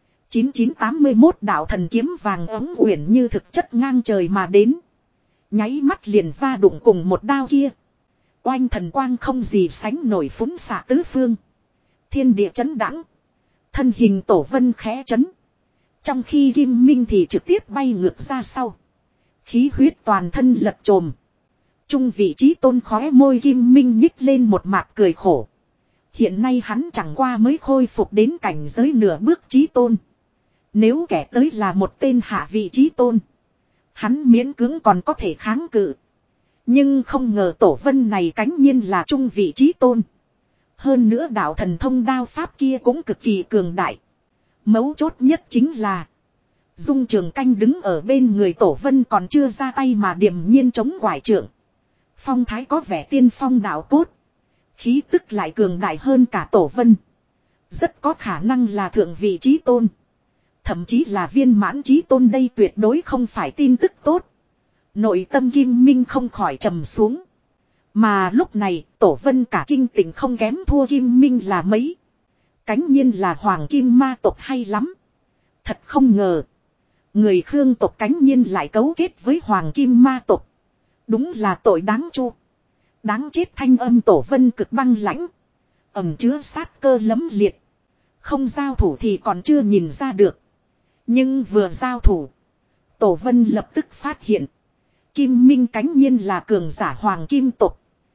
9981 đạo thần kiếm vàng ống uyển như thực chất ngang trời mà đến. Nháy mắt liền va đụng cùng một đao kia. Oanh thần quang không gì sánh nổi phúng xạ tứ phương. Thiên địa chấn đãng. Thân hình Tổ Vân khẽ chấn. Trong khi Kim Minh thì trực tiếp bay ngược ra sau. Khí huyết toàn thân lật trồm. Trung vị trí tôn khóe môi Kim Minh nhích lên một mặt cười khổ. Hiện nay hắn chẳng qua mới khôi phục đến cảnh giới nửa bước chí tôn. Nếu kẻ tới là một tên hạ vị chí tôn, hắn miễn cưỡng còn có thể kháng cự. Nhưng không ngờ Tổ Vân này cánh nhiên là trung vị chí tôn. Hơn nữa đạo thần thông đao pháp kia cũng cực kỳ cường đại. Mấu chốt nhất chính là Dung Trường Canh đứng ở bên người Tổ Vân còn chưa ra tay mà điềm nhiên chống quải trượng. Phong thái có vẻ tiên phong đạo cốt. Khí tức lại cường đại hơn cả Tổ Vân. Rất có khả năng là thượng vị chí tôn. Thậm chí là viên mãn chí tôn, đây tuyệt đối không phải tin tức tốt. Nội tâm Kim Minh không khỏi trầm xuống. Mà lúc này Tổ Vân cả kinh tỉnh không kém thua Kim Minh là mấy. Cánh nhiên là Hoàng Kim ma tộc hay lắm. Thật không ngờ. Người Khương tộc cánh nhiên lại cấu kết với Hoàng Kim ma tộc. Đúng là tội đáng chu. Đáng chết, thanh âm Tổ Vân cực băng lãnh. Ẩm chứa sát cơ lấm liệt. Không giao thủ thì còn chưa nhìn ra được. Nhưng vừa giao thủ, Tổ Vân lập tức phát hiện. Kim Minh cánh nhiên là cường giả Hoàng Kim tộc.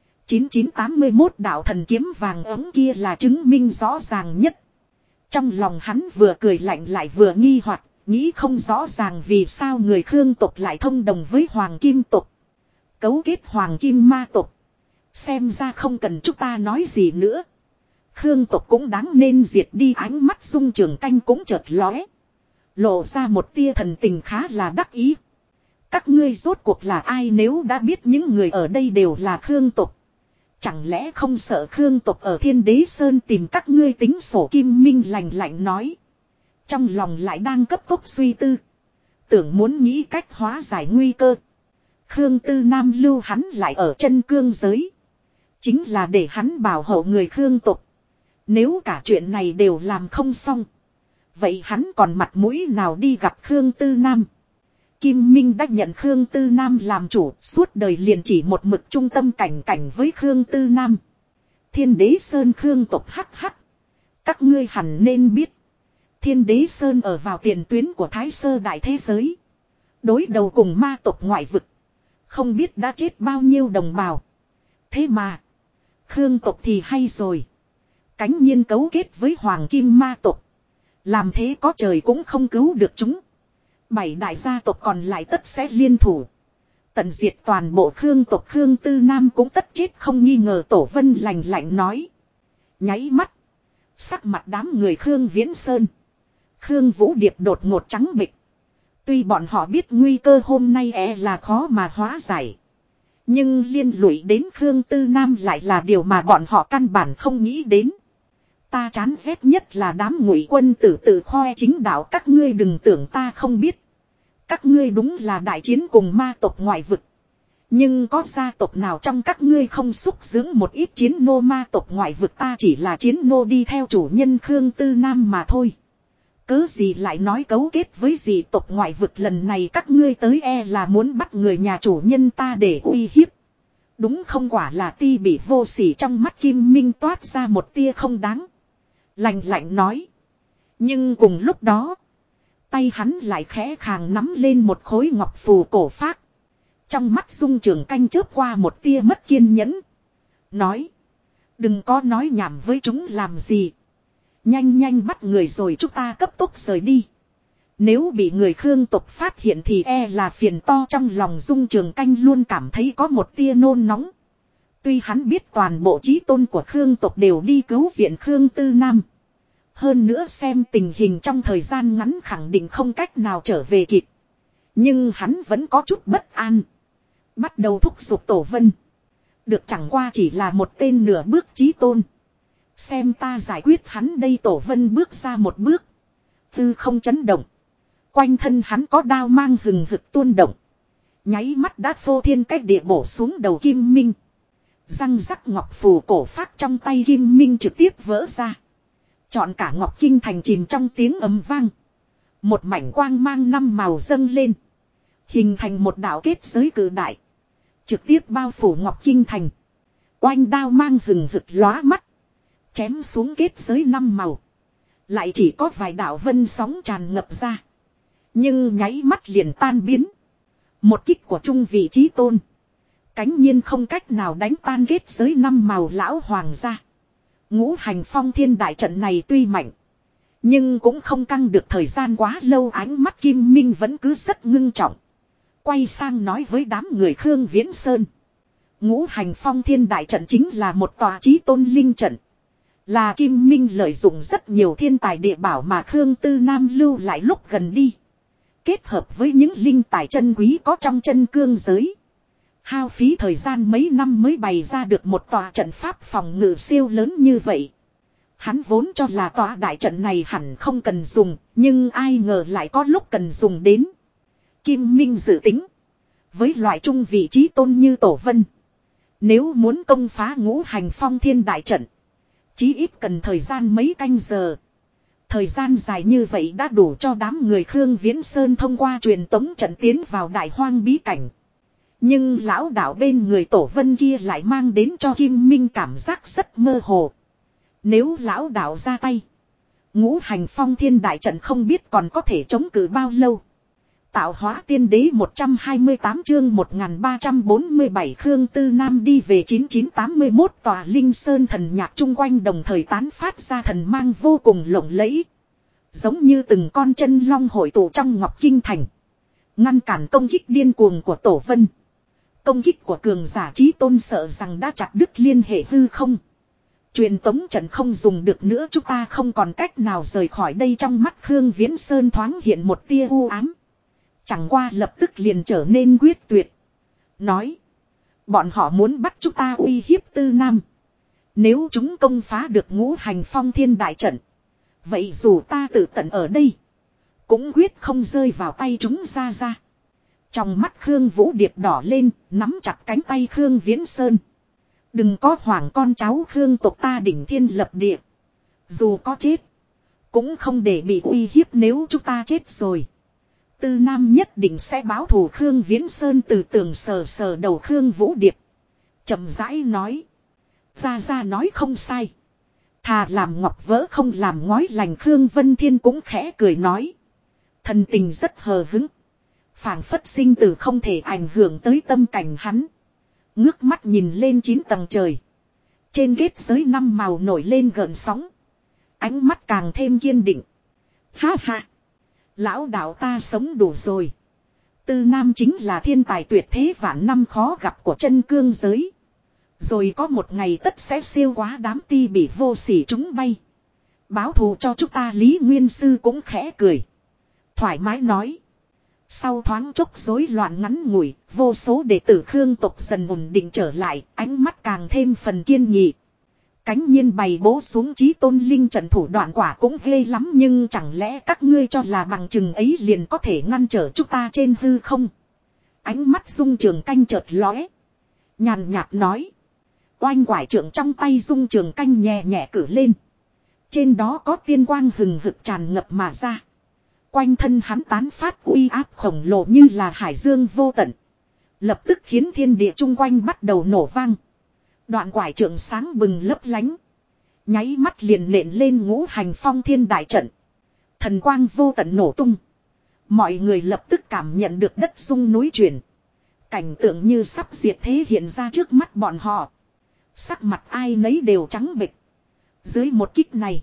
9981 đạo thần kiếm vàng ống kia là chứng minh rõ ràng nhất. Trong lòng hắn vừa cười lạnh lại vừa nghi hoặc, nghĩ không rõ ràng vì sao người Khương tộc lại thông đồng với Hoàng Kim tộc. Cấu kết Hoàng Kim ma tộc. Xem ra không cần chúng ta nói gì nữa. Khương tộc cũng đáng nên diệt đi, ánh mắt Dung Trường Canh cũng chợt lóe. Lộ ra một tia thần tình khá là đắc ý. Các ngươi rốt cuộc là ai, nếu đã biết những người ở đây đều là Khương tộc, chẳng lẽ không sợ Khương tộc ở Thiên Đế Sơn tìm các ngươi tính sổ? Kim Minh lạnh lạnh nói. Trong lòng lại đang cấp tốc suy tư. Tưởng muốn nghĩ cách hóa giải nguy cơ. Khương Tư Nam lưu hắn lại ở chân cương giới. Chính là để hắn bảo hộ người Khương tộc. Nếu cả chuyện này đều làm không xong, vậy hắn còn mặt mũi nào đi gặp Khương Tư Nam? Kim Minh đã nhận Khương Tư Nam làm chủ, suốt đời liền chỉ một mực trung tâm cảnh cảnh với Khương Tư Nam. Thiên Đế Sơn Khương tộc hắc hắc. Các ngươi hẳn nên biết. Thiên Đế Sơn ở vào tiền tuyến của Thái Sơ đại thế giới. Đối đầu cùng ma tộc ngoại vực. Không biết đã chết bao nhiêu đồng bào. Thế mà Khương tộc thì hay rồi. Cánh nhiên cấu kết với Hoàng Kim ma tộc. Làm thế có trời cũng không cứu được chúng. 7 đại gia tộc còn lại tất sẽ liên thủ. Tận diệt toàn bộ Khương tộc. Khương Tư Nam cũng tất chết không nghi ngờ. Tổ Vân lạnh lạnh nói. Nháy mắt. Sắc mặt đám người Khương Viễn Sơn, Khương Vũ Điệp đột ngột trắng bệch. Tuy bọn họ biết nguy cơ hôm nay là khó mà hóa giải, nhưng liên lụy đến Khương Tư Nam lại là điều mà bọn họ căn bản không nghĩ đến. Ta chán ghét nhất là đám ngụy quân tử tự khoe chính đạo. Các ngươi đừng tưởng ta không biết. Các ngươi đúng là đại chiến cùng ma tộc ngoại vực. Nhưng có gia tộc nào trong các ngươi không xúc dưỡng một ít chiến nô ma tộc ngoại vực? Ta chỉ là chiến nô đi theo chủ nhân Khương Tư Nam mà thôi. Cớ gì lại nói cấu kết với dị tộc ngoại vực? Lần này các ngươi tới là muốn bắt người nhà chủ nhân ta để uy hiếp. Đúng không? Quả là ti bị vô sỉ. Trong mắt Kim Minh toát ra một tia không đáng. Lạnh lạnh nói. Nhưng cùng lúc đó, tay hắn lại khẽ khàng nắm lên một khối ngọc phù cổ phác. Trong mắt Dung Trường Canh chớp qua một tia mất kiên nhẫn. Nói. Đừng có nói nhảm với chúng làm gì. Nhanh nhanh bắt người rồi chúng ta cấp tốc rời đi. Nếu bị người Khương tộc phát hiện thì là phiền to. Trong lòng Dung Trường Canh luôn cảm thấy có một tia nôn nóng. Tuy hắn biết toàn bộ chí tôn của Khương tộc đều đi cứu viện Khương Tư Nam. Hơn nữa xem tình hình trong thời gian ngắn khẳng định không cách nào trở về kịp. Nhưng hắn vẫn có chút bất an. Bắt đầu thúc giục Tổ Vân. Được chẳng qua chỉ là một tên nửa bước chí tôn. Xem ta giải quyết hắn đây, Tổ Vân bước ra một bước. Tư không chấn động. Quanh thân hắn có đao mang hừng hực tuôn động. Nháy mắt đã phô thiên cách địa bổ xuống đầu Kim Minh. Răng rắc ngọc phù cổ phát trong tay Kim Minh trực tiếp vỡ ra. Chọn cả Ngọc Kinh Thành chìm trong tiếng ầm vang. Một mảnh quang mang năm màu dâng lên. Hình thành một đạo kết giới cử đại. Trực tiếp bao phủ Ngọc Kinh Thành. Oanh đao mang hừng hực lóa mắt. Chém xuống kết giới năm màu. Lại chỉ có vài đạo vân sóng tràn ngập ra. Nhưng nháy mắt liền tan biến. Một kích của trung vị chí tôn. Cánh nhiên không cách nào đánh tan kết giới năm màu lão hoàng gia. Ngũ hành phong thiên đại trận này tuy mạnh. Nhưng cũng không căng được thời gian quá lâu, ánh mắt Kim Minh vẫn cứ rất ngưng trọng. Quay sang nói với đám người Khương Viễn Sơn. Ngũ hành phong thiên đại trận chính là một tòa chí tôn linh trận. Là Kim Minh lợi dụng rất nhiều thiên tài địa bảo mà Khương Tư Nam lưu lại lúc gần đi. Kết hợp với những linh tài chân quý có trong chân cương giới. Hao phí thời gian mấy năm mới bày ra được một tòa trận pháp phòng ngự siêu lớn như vậy. Hắn vốn cho là tòa đại trận này hẳn không cần dùng, nhưng ai ngờ lại có lúc cần dùng đến. Kim Minh dự tính. Với loại trung vị trí tôn như Tổ Vân. Nếu muốn công phá ngũ hành phong thiên đại trận. Chí ít cần thời gian mấy canh giờ. Thời gian dài như vậy đã đủ cho đám người Khương Viễn Sơn thông qua truyền tống trận tiến vào đại hoang bí cảnh. Nhưng lão đạo bên người Tổ Vân kia lại mang đến cho Kim Minh cảm giác rất mơ hồ. Nếu lão đạo ra tay, ngũ hành phong thiên đại trận không biết còn có thể chống cự bao lâu. Tạo hóa tiên đế 128 chương 1347 Khương Tư Nam đi về 9981 tòa Linh Sơn thần nhạc chung quanh đồng thời tán phát ra thần mang vô cùng lộng lẫy. Giống như từng con chân long hội tụ trong Ngọc Kinh Thành. Ngăn cản công kích điên cuồng của Tổ Vân. Công kích của cường giả chí tôn sợ rằng đã chặt đứt liên hệ hư không. Truyền tống trận không dùng được nữa, chúng ta không còn cách nào rời khỏi đây. Trong mắt Khương Viễn Sơn thoáng hiện một tia u ám. Chẳng qua lập tức liền trở nên quyết tuyệt. Nói. Bọn họ muốn bắt chúng ta uy hiếp Tư Nam. Nếu chúng công phá được ngũ hành phong thiên đại trận. Vậy dù ta tự tận ở đây. Cũng quyết không rơi vào tay chúng ra. Trong mắt Khương Vũ Điệp đỏ lên. Nắm chặt cánh tay Khương Viễn Sơn. Đừng có hoảng con cháu Khương tộc ta đỉnh thiên lập địa. Dù có chết. Cũng không để bị uy hiếp, nếu chúng ta chết rồi. Tư Nam nhất định sẽ báo thù. Khương Viễn Sơn từ tường sờ đầu Khương Vũ Điệp. Chậm rãi nói. Ra nói không sai. Thà làm ngọc vỡ không làm ngói lành. Khương Vân Thiên cũng khẽ cười nói. Thần tình rất hờ hững. Phảng phất sinh tử không thể ảnh hưởng tới tâm cảnh hắn. Ngước mắt nhìn lên 9 tầng trời. Trên kết giới năm màu nổi lên gợn sóng. Ánh mắt càng thêm kiên định. Ha ha. Lão đạo ta sống đủ rồi. Tư Nam chính là thiên tài tuyệt thế vạn năm khó gặp của chân cương giới. Rồi có một ngày tất sẽ siêu quá đám ti bị vô sỉ chúng bay. Báo thù cho chúng ta. Lý Nguyên Sư cũng khẽ cười. Thoải mái nói. Sau thoáng chốc rối loạn ngắn ngủi, vô số đệ tử Khương tộc dần ổn định trở lại, ánh mắt càng thêm phần kiên nghị. Cánh nhiên bày bố xuống chí tôn linh trận thủ đoạn quả cũng ghê lắm, nhưng chẳng lẽ các ngươi cho là bằng chừng ấy liền có thể ngăn trở chúng ta trên hư không? Ánh mắt Dung Trường Canh chợt lóe. Nhàn nhạt nói. Oanh quải trượng trong tay Dung Trường Canh nhẹ nhẹ cử lên. Trên đó có tiên quang hừng hực tràn ngập mà ra. Quanh thân hắn tán phát uy áp khổng lồ như là hải dương vô tận. Lập tức khiến thiên địa chung quanh bắt đầu nổ vang. Đoạn quải trượng sáng bừng lấp lánh. Nháy mắt liền nện lên ngũ hành phong thiên đại trận. Thần quang vô tận nổ tung. Mọi người lập tức cảm nhận được đất rung núi chuyển. Cảnh tượng như sắp diệt thế hiện ra trước mắt bọn họ. Sắc mặt ai nấy đều trắng bệch. Dưới một kích này.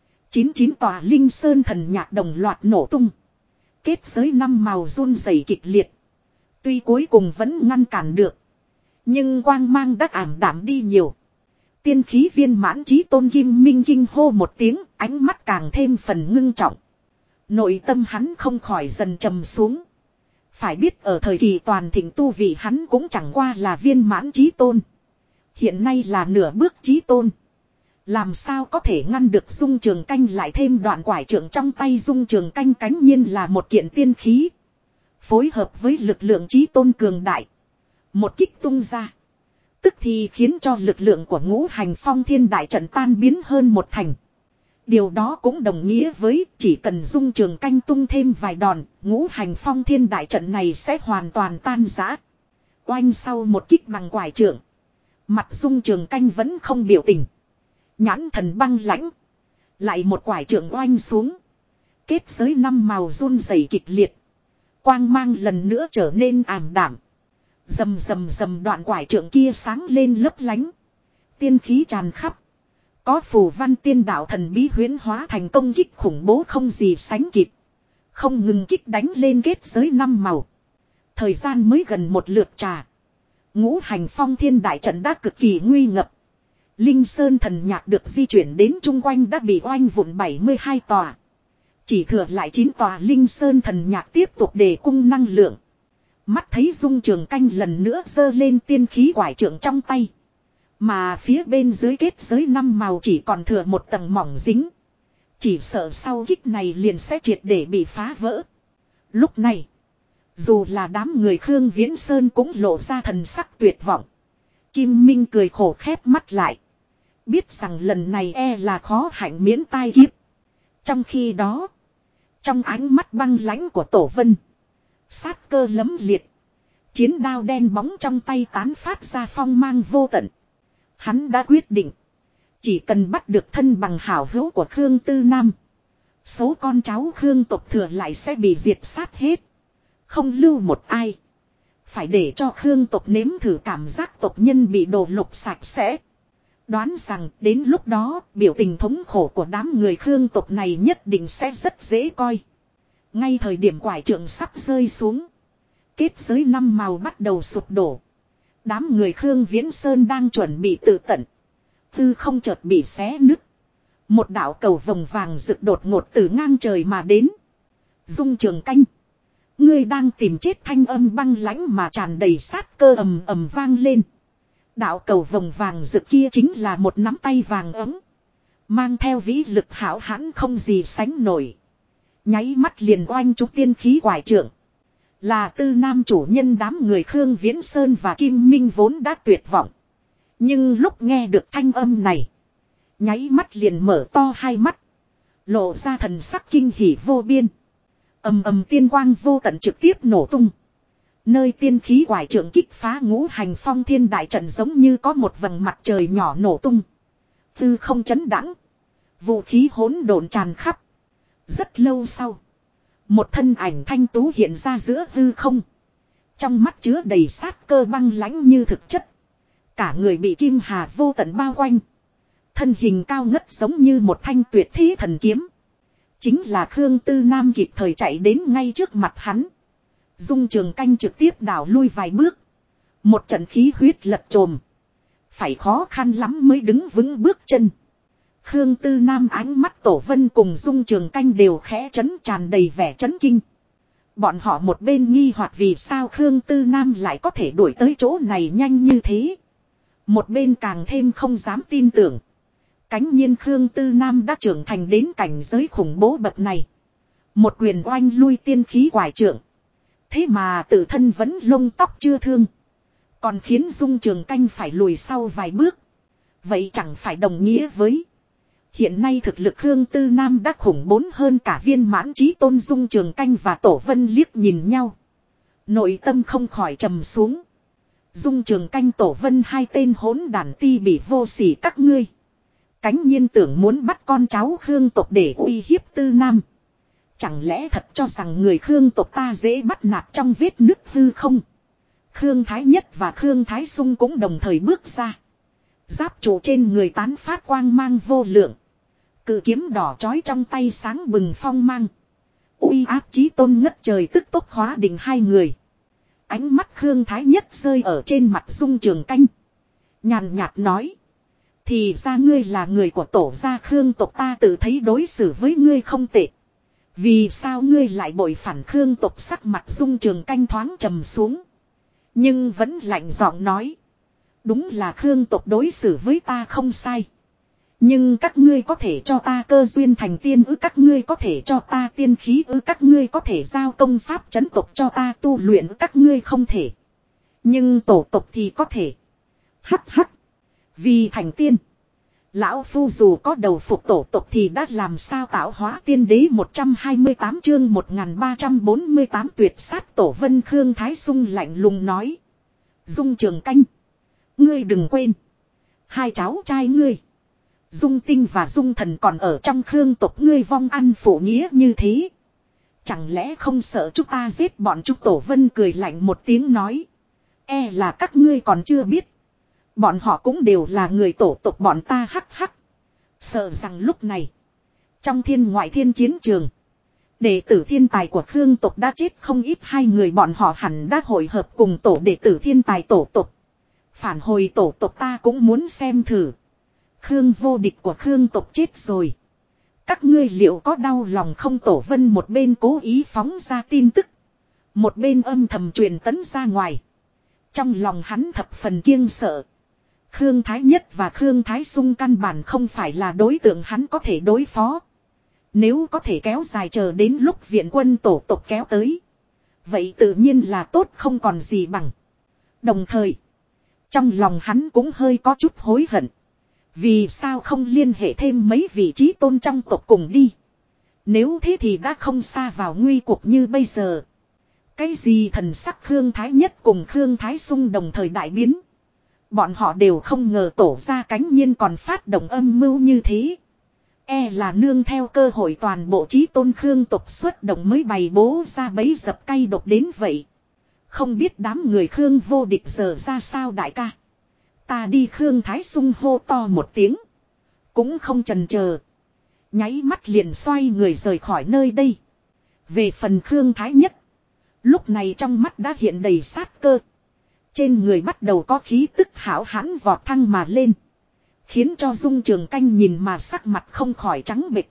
99 tòa Linh Sơn thần nhạc đồng loạt nổ tung. Kết giới năm màu run rẩy kịch liệt. Tuy cuối cùng vẫn ngăn cản được. Nhưng quang mang đắc ảm đạm đi nhiều. Tiên khí viên mãn chí tôn Kim Minh kinh hô một tiếng, ánh mắt càng thêm phần ngưng trọng. Nội tâm hắn không khỏi dần trầm xuống. Phải biết ở thời kỳ toàn thịnh tu vị hắn cũng chẳng qua là viên mãn chí tôn. Hiện nay là nửa bước chí tôn. Làm sao có thể ngăn được Dung Trường Canh lại thêm đoạn quải trượng trong tay Dung Trường Canh cánh nhiên là một kiện tiên khí. Phối hợp với lực lượng chí tôn cường đại. Một kích tung ra. Tức thì khiến cho lực lượng của ngũ hành phong thiên đại trận tan biến hơn một thành. Điều đó cũng đồng nghĩa với chỉ cần Dung Trường Canh tung thêm vài đòn, ngũ hành phong thiên đại trận này sẽ hoàn toàn tan rã. Oanh sau một kích bằng quải trượng. Mặt Dung Trường Canh vẫn không biểu tình. Nhãn thần băng lãnh. Lại một quải trượng oanh xuống. Kết giới năm màu run rẩy kịch liệt. Quang mang lần nữa trở nên ảm đạm. Rầm rầm rầm đoạn quải trượng kia sáng lên lấp lánh. Tiên khí tràn khắp. Có phù văn tiên đạo thần bí huyễn hóa thành công kích khủng bố không gì sánh kịp. Không ngừng kích đánh lên kết giới năm màu. Thời gian mới gần một lượt trà. Ngũ hành phong thiên đại trận đã cực kỳ nguy ngập. Linh Sơn thần nhạc được di chuyển đến chung quanh đã bị oanh vụn 72 tòa. Chỉ thừa lại 9 tòa Linh Sơn thần nhạc tiếp tục đề cung năng lượng. Mắt thấy Dung Trường Canh lần nữa giơ lên tiên khí quải trượng trong tay. Mà phía bên dưới kết giới năm màu chỉ còn thừa một tầng mỏng dính. Chỉ sợ sau kích này liền sẽ triệt để bị phá vỡ. Lúc này, dù là đám người Khương Viễn Sơn cũng lộ ra thần sắc tuyệt vọng. Kim Minh cười khổ khép mắt lại. Biết rằng lần này e là khó hạnh miễn tai kiếp. Trong khi đó, trong ánh mắt băng lãnh của Tổ Vân, sát cơ lấm liệt. Chiến đao đen bóng trong tay tán phát ra phong mang vô tận. Hắn đã quyết định. Chỉ cần bắt được thân bằng hảo hữu của Khương Tư Nam. Số con cháu Khương tộc thừa lại sẽ bị diệt sát hết. Không lưu một ai. Phải để cho Khương tộc nếm thử cảm giác tộc nhân bị đổ lục sạch sẽ. Đoán rằng đến lúc đó biểu tình thống khổ của đám người Khương tộc này nhất định sẽ rất dễ coi. Ngay thời điểm quải trượng sắp rơi xuống. Kết giới năm màu bắt đầu sụp đổ. Đám người Khương Viễn Sơn đang chuẩn bị tự tận. Tư không chợt bị xé nứt. Một đạo cầu vồng vàng rực đột ngột từ ngang trời mà đến. Dung Trường Canh. Ngươi đang tìm chết thanh âm băng lãnh mà tràn đầy sát cơ ầm ầm vang lên. Đạo cầu vồng vàng rực kia chính là một nắm tay vàng ấm. Mang theo vĩ lực hảo hãn không gì sánh nổi. Nháy mắt liền oanh trúng tiên khí quải trượng. Là Tư Nam chủ nhân đám người Khương Viễn Sơn và Kim Minh vốn đã tuyệt vọng. Nhưng lúc nghe được thanh âm này. Nháy mắt liền mở to hai mắt. Lộ ra thần sắc kinh hỉ vô biên. Ầm ầm tiên quang vô tận trực tiếp nổ tung. Nơi tiên khí quải trượng kích phá ngũ hành phong thiên đại trận giống như có một vầng mặt trời nhỏ nổ tung. Tư không chấn đãng. Vũ khí hỗn độn tràn khắp. Rất lâu sau. Một thân ảnh thanh tú hiện ra giữa hư không. Trong mắt chứa đầy sát cơ băng lãnh như thực chất. Cả người bị kim hà vô tận bao quanh. Thân hình cao ngất giống như một thanh tuyệt thế thần kiếm. Chính là Khương Tư Nam kịp thời chạy đến ngay trước mặt hắn. Dung Trường Canh trực tiếp đảo lui vài bước. Một trận khí huyết lật trồm. Phải khó khăn lắm mới đứng vững bước chân. Khương Tư Nam ánh mắt Tổ Vân cùng Dung Trường Canh đều khẽ chấn tràn đầy vẻ chấn kinh. Bọn họ một bên nghi hoặc vì sao Khương Tư Nam lại có thể đuổi tới chỗ này nhanh như thế. Một bên càng thêm không dám tin tưởng. Cánh nhiên Khương Tư Nam đã trưởng thành đến cảnh giới khủng bố bậc này. Một quyền oanh lui tiên khí quải trượng. Thế mà tự thân vẫn lông tóc chưa thương. Còn khiến Dung Trường Canh phải lùi sau vài bước. Vậy chẳng phải đồng nghĩa với. Hiện nay thực lực Khương Tư Nam đã khủng bố hơn cả viên mãn chí tôn. Dung Trường Canh và Tổ Vân liếc nhìn nhau. Nội tâm không khỏi trầm xuống. Dung Trường Canh Tổ Vân hai tên hỗn đản ti bỉ vô sỉ các ngươi. Cánh nhiên tưởng muốn bắt con cháu Khương tộc để uy hiếp Tư Nam. Chẳng lẽ thật cho rằng người Khương tộc ta dễ bắt nạt trong vết nứt hư không? Khương Thái Nhất và Khương Thái Sung cũng đồng thời bước ra. Giáp trụ trên người tán phát quang mang vô lượng. Cự kiếm đỏ chói trong tay sáng bừng phong mang. Uy áp chí tôn ngất trời tức tốc khóa định hai người. Ánh mắt Khương Thái Nhất rơi ở trên mặt Dung Trường Canh. Nhàn nhạt nói. Thì ra ngươi là người của tổ gia Khương tộc, ta tự thấy đối xử với ngươi không tệ. Vì sao ngươi lại bội phản Khương tộc? Sắc mặt Dung Trường Canh thoáng trầm xuống. Nhưng vẫn lạnh giọng nói. Đúng là Khương tộc đối xử với ta không sai. Nhưng các ngươi có thể cho ta cơ duyên thành tiên ư, các ngươi có thể cho ta tiên khí ư, các ngươi có thể giao công pháp trấn tộc cho ta tu luyện ư, các ngươi không thể. Nhưng tổ tộc thì có thể. Hắc hắc. Vì thành tiên. Lão Phu dù có đầu phục tổ tộc thì đã làm sao tạo hóa tiên đế 128 chương 1348 tuyệt sát tổ vân. Khương Thái Sung lạnh lùng nói. Dung Trường Canh. Ngươi đừng quên. Hai cháu trai ngươi. Dung Tinh và Dung Thần còn ở trong Khương tộc ngươi vong ăn phụ nghĩa như thế. Chẳng lẽ không sợ chúng ta giết bọn chúng? Tổ Vân cười lạnh một tiếng nói. E là các ngươi còn chưa biết. Bọn họ cũng đều là người tổ tộc bọn ta. Hắc hắc. Sợ rằng lúc này. Trong thiên ngoại thiên chiến trường. Đệ tử thiên tài của Khương tộc đã chết không ít. Hai người bọn họ hẳn đã hội hợp cùng tổ đệ tử thiên tài tổ tộc. Phản hồi tổ tộc ta cũng muốn xem thử. Khương vô địch của Khương tộc chết rồi. Các ngươi liệu có đau lòng không? Tổ Vân một bên cố ý phóng ra tin tức. Một bên âm thầm truyền tấn ra ngoài. Trong lòng hắn thập phần kiêng sợ. Khương Thái Nhất và Khương Thái Sung căn bản không phải là đối tượng hắn có thể đối phó. Nếu có thể kéo dài chờ đến lúc viện quân tổ tộc kéo tới. Vậy tự nhiên là tốt không còn gì bằng. Đồng thời. Trong lòng hắn cũng hơi có chút hối hận. Vì sao không liên hệ thêm mấy vị trí tôn trong tộc cùng đi. Nếu thế thì đã không xa vào nguy cuộc như bây giờ. Cái gì thần sắc Khương Thái Nhất cùng Khương Thái Sung đồng thời đại biến. Bọn họ đều không ngờ tổ ra cánh nhiên còn phát động âm mưu như thế. E là nương theo cơ hội toàn bộ trí tôn Khương tộc xuất động mới bày bố ra bấy dập cay độc đến vậy. Không biết đám người Khương vô địch giờ ra sao đại ca. Ta đi. Khương Thái Sung hô to một tiếng. Cũng không chần chờ. Nháy mắt liền xoay người rời khỏi nơi đây. Về phần Khương Thái Nhất. Lúc này trong mắt đã hiện đầy sát cơ. Trên người bắt đầu có khí tức hảo hãn vọt thăng mà lên. Khiến cho Dung Trường Canh nhìn mà sắc mặt không khỏi trắng bệch.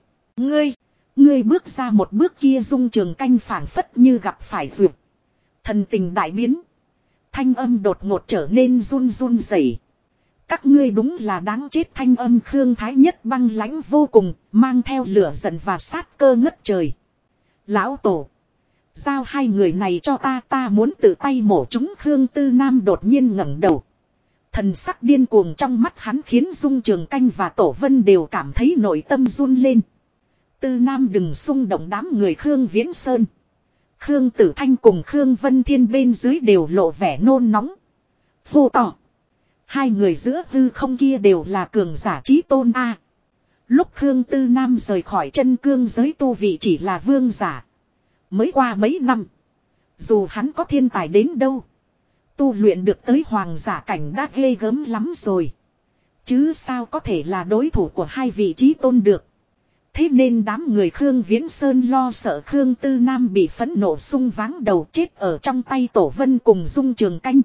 Ngươi bước ra một bước kia. Dung Trường Canh phảng phất như gặp phải duyệt. Thần tình đại biến. Thanh âm đột ngột trở nên run run rẩy. Các ngươi đúng là đáng chết. Thanh âm Khương Thái Nhất băng lãnh vô cùng, mang theo lửa giận và sát cơ ngất trời. Lão tổ. Giao hai người này cho ta muốn tự tay mổ chúng. Khương Tư Nam đột nhiên ngẩng đầu. Thần sắc điên cuồng trong mắt hắn khiến Dung Trường Canh và Tổ Vân đều cảm thấy nội tâm run lên. Tư Nam đừng xung động. Đám người Khương Viễn Sơn, Khương Tử Thanh cùng Khương Vân Thiên bên dưới đều lộ vẻ nôn nóng. Hô to. Hai người giữa hư không kia đều là cường giả chí tôn a. Lúc Khương Tư Nam rời khỏi chân cương giới tu vị chỉ là vương giả. Mới qua mấy năm. Dù hắn có thiên tài đến đâu. Tu luyện được tới hoàng giả cảnh đã ghê gớm lắm rồi. Chứ sao có thể là đối thủ của hai vị chí tôn được. Thế nên đám người Khương Viễn Sơn lo sợ Khương Tư Nam bị phẫn nộ sung váng đầu chết ở trong tay Tổ Vân cùng Dung Trường Canh.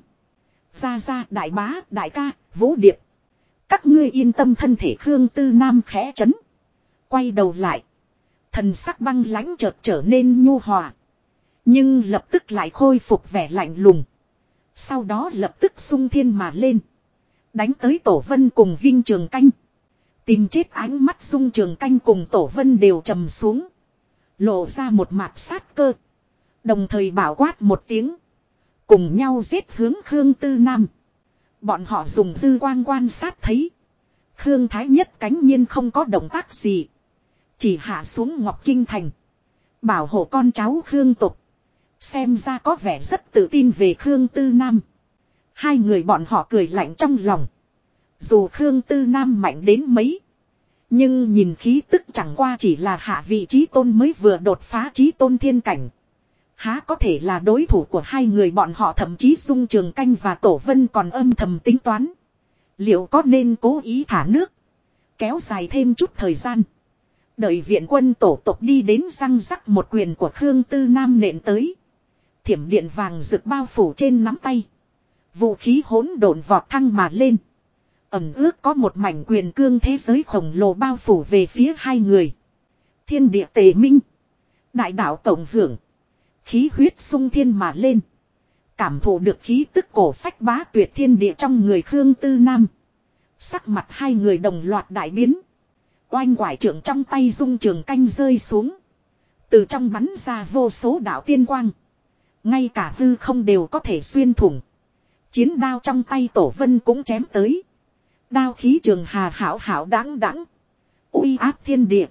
Ra đại bá, đại ca, Vũ Điệp. Các ngươi yên tâm. Thân thể Khương Tư Nam khẽ chấn. Quay đầu lại. Thần sắc băng lãnh chợt trở nên nhu hòa. Nhưng lập tức lại khôi phục vẻ lạnh lùng. Sau đó lập tức xung thiên mà lên. Đánh tới Tổ Vân cùng Vinh Trường Canh. Tìm chết. Ánh mắt Dung Trường Canh cùng Tổ Vân đều trầm xuống. Lộ ra một mặt sát cơ. Đồng thời bảo quát một tiếng. Cùng nhau giết hướng Khương Tư Nam. Bọn họ dùng dư quang quan sát thấy. Khương Thái Nhất cánh nhiên không có động tác gì. Chỉ hạ xuống Ngọc Kinh Thành. Bảo hộ con cháu Khương tộc. Xem ra có vẻ rất tự tin về Khương Tư Nam. Hai người bọn họ cười lạnh trong lòng. Dù Khương Tư Nam mạnh đến mấy. Nhưng nhìn khí tức chẳng qua chỉ là hạ vị chí tôn mới vừa đột phá chí tôn thiên cảnh. Há có thể là đối thủ của hai người bọn họ. Thậm chí Dung Trường Canh và Tổ Vân còn âm thầm tính toán. Liệu có nên cố ý thả nước. Kéo dài thêm chút thời gian. Đợi viện quân tổ tộc đi đến răng rắc một quyền của Khương Tư Nam nện tới. Thiểm điện vàng rực bao phủ trên nắm tay. Vũ khí hỗn độn vọt thăng mà lên. Ẩm ước có một mảnh quyền cương thế giới khổng lồ bao phủ về phía hai người. Thiên địa tề minh. Đại đạo tổng hưởng. Khí huyết sung thiên mà lên. Cảm thụ được khí tức cổ phách bá tuyệt thiên địa trong người Khương Tư Nam. Sắc mặt hai người đồng loạt đại biến. Oanh quải trượng trong tay dung trường canh rơi xuống. Từ trong bắn ra vô số đạo tiên quang. Ngay cả hư không đều có thể xuyên thủng. Chiến đao trong tay Tổ Vân cũng chém tới. Đao khí trường hà hảo hảo đáng đáng. Uy áp thiên địa.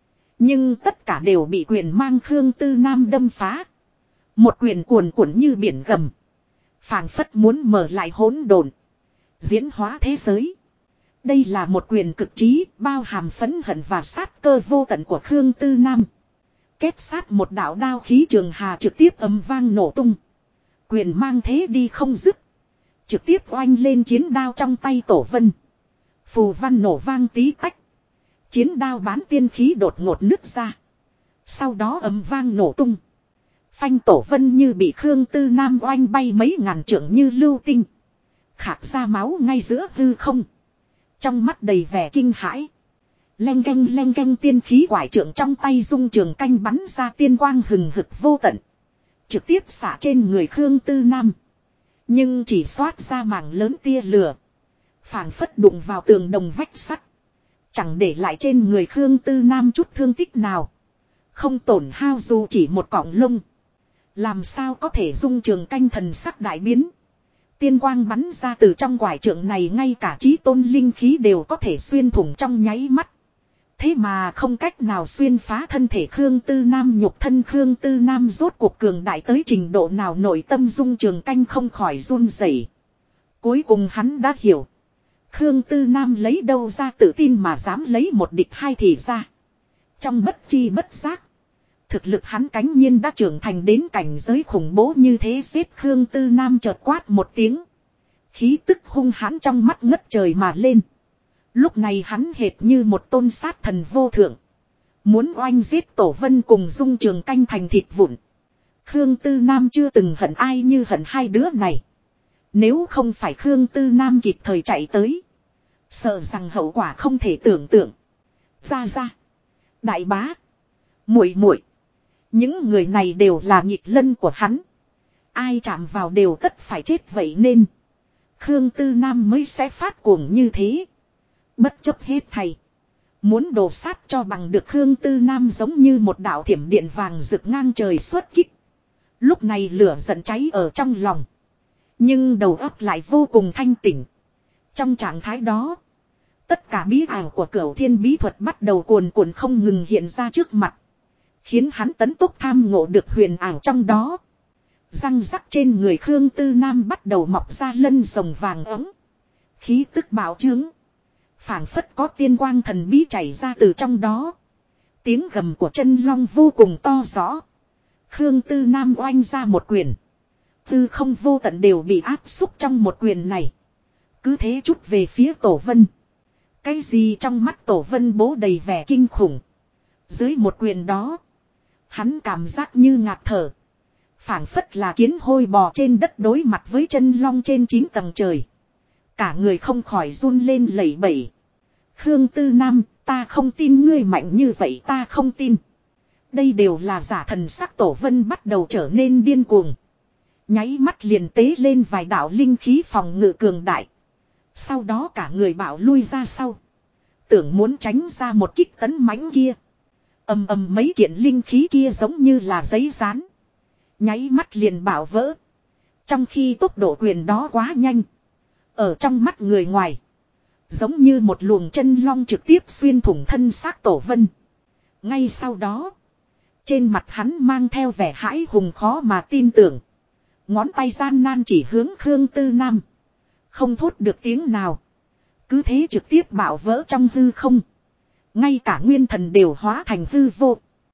Nhưng tất cả đều bị quyền mang Khương Tư Nam đâm phá. Một quyền cuồn cuộn như biển gầm. Phảng phất muốn mở lại hỗn độn. Diễn hóa thế giới. Đây là một quyền cực trí bao hàm phẫn hận và sát cơ vô tận của Khương Tư Nam. Kết sát một đạo đao khí trường hà trực tiếp ầm vang nổ tung. Quyền mang thế đi không dứt. Trực tiếp oanh lên chiến đao trong tay Tổ Vân. Phù văn nổ vang tí tách. Chiến đao bán tiên khí đột ngột nứt ra. Sau đó ầm vang nổ tung. Phanh Tổ Vân như bị Khương Tư Nam oanh bay mấy ngàn trượng như lưu tinh. Khạc ra máu ngay giữa hư không. Trong mắt đầy vẻ kinh hãi. Leng canh tiên khí quải trượng trong tay dung trường canh bắn ra tiên quang hừng hực vô tận. Trực tiếp xả trên người Khương Tư Nam. Nhưng chỉ xoát ra mảng lớn tia lửa. Phảng phất đụng vào tường đồng vách sắt. Chẳng để lại trên người Khương Tư Nam chút thương tích nào. Không tổn hao dù chỉ một cọng lông. Làm sao có thể dung trường canh thần sắc đại biến. Tiên quang bắn ra từ trong quải trượng này ngay cả chí tôn linh khí đều có thể xuyên thủng trong nháy mắt. Thế mà không cách nào xuyên phá thân thể Khương Tư Nam nhục thân Khương Tư Nam rốt cuộc cường đại tới trình độ nào nội tâm dung trường canh không khỏi run rẩy. Cuối cùng hắn đã hiểu. Khương Tư Nam lấy đâu ra tự tin mà dám lấy một địch hai thì ra. Trong bất chi bất giác. Thực lực hắn cánh nhiên đã trưởng thành đến cảnh giới khủng bố như thế xếp Khương Tư Nam chợt quát một tiếng. Khí tức hung hãn trong mắt ngất trời mà lên. Lúc này hắn hệt như một tôn sát thần vô thượng. Muốn oanh giết Tổ Vân cùng dung trường canh thành thịt vụn. Khương Tư Nam chưa từng hận ai như hận hai đứa này. Nếu không phải Khương Tư Nam kịp thời chạy tới. Sợ rằng hậu quả không thể tưởng tượng. Ra. Đại bá. Muội. Những người này đều là nhịp lân của hắn. Ai chạm vào đều tất phải chết vậy nên. Khương Tư Nam mới sẽ phát cuồng như thế. Bất chấp hết thầy. Muốn đổ sát cho bằng được Khương Tư Nam giống như một đạo thiểm điện vàng rực ngang trời xuất kích. Lúc này lửa giận cháy ở trong lòng. Nhưng đầu óc lại vô cùng thanh tỉnh. Trong trạng thái đó. Tất cả bí ảo của Cửu Thiên bí thuật bắt đầu cuồn cuộn không ngừng hiện ra trước mặt. Khiến hắn tấn tốc tham ngộ được huyền ảo trong đó. Răng rắc trên người Khương Tư Nam bắt đầu mọc ra lân rồng vàng ấm. Khí tức bạo trướng. Phảng phất có tiên quang thần bí chảy ra từ trong đó. Tiếng gầm của chân long vô cùng to rõ. Khương Tư Nam oanh ra một quyền. Tư không vô tận đều bị áp xúc trong một quyền này. Cứ thế chút về phía Tổ Vân. Cái gì trong mắt Tổ Vân bố đầy vẻ kinh khủng. Dưới một quyền đó. Hắn cảm giác như ngạt thở. Phảng phất là kiến hôi bò trên đất đối mặt với chân long trên 9 tầng trời. Cả người không khỏi run lên lẩy bẩy. Khương Tư Nam, ta không tin ngươi mạnh như vậy, ta không tin. Đây đều là giả thần sắc. Tổ Vân bắt đầu trở nên điên cuồng. Nháy mắt liền tế lên vài đạo linh khí phòng ngự cường đại. Sau đó cả người bảo lui ra sau. Tưởng muốn tránh ra một kích tấn mãnh kia. Ầm mấy kiện linh khí kia giống như là giấy dán. Nháy mắt liền bảo vỡ. Trong khi tốc độ quyền đó quá nhanh. Ở trong mắt người ngoài. Giống như một luồng chân long trực tiếp xuyên thủng thân xác Tổ Vân. Ngay sau đó. Trên mặt hắn mang theo vẻ hãi hùng khó mà tin tưởng. Ngón tay gian nan chỉ hướng Khương Tư Nam. Không thốt được tiếng nào. Cứ thế trực tiếp bạo vỡ trong hư không. Ngay cả nguyên thần đều hóa thành hư vô.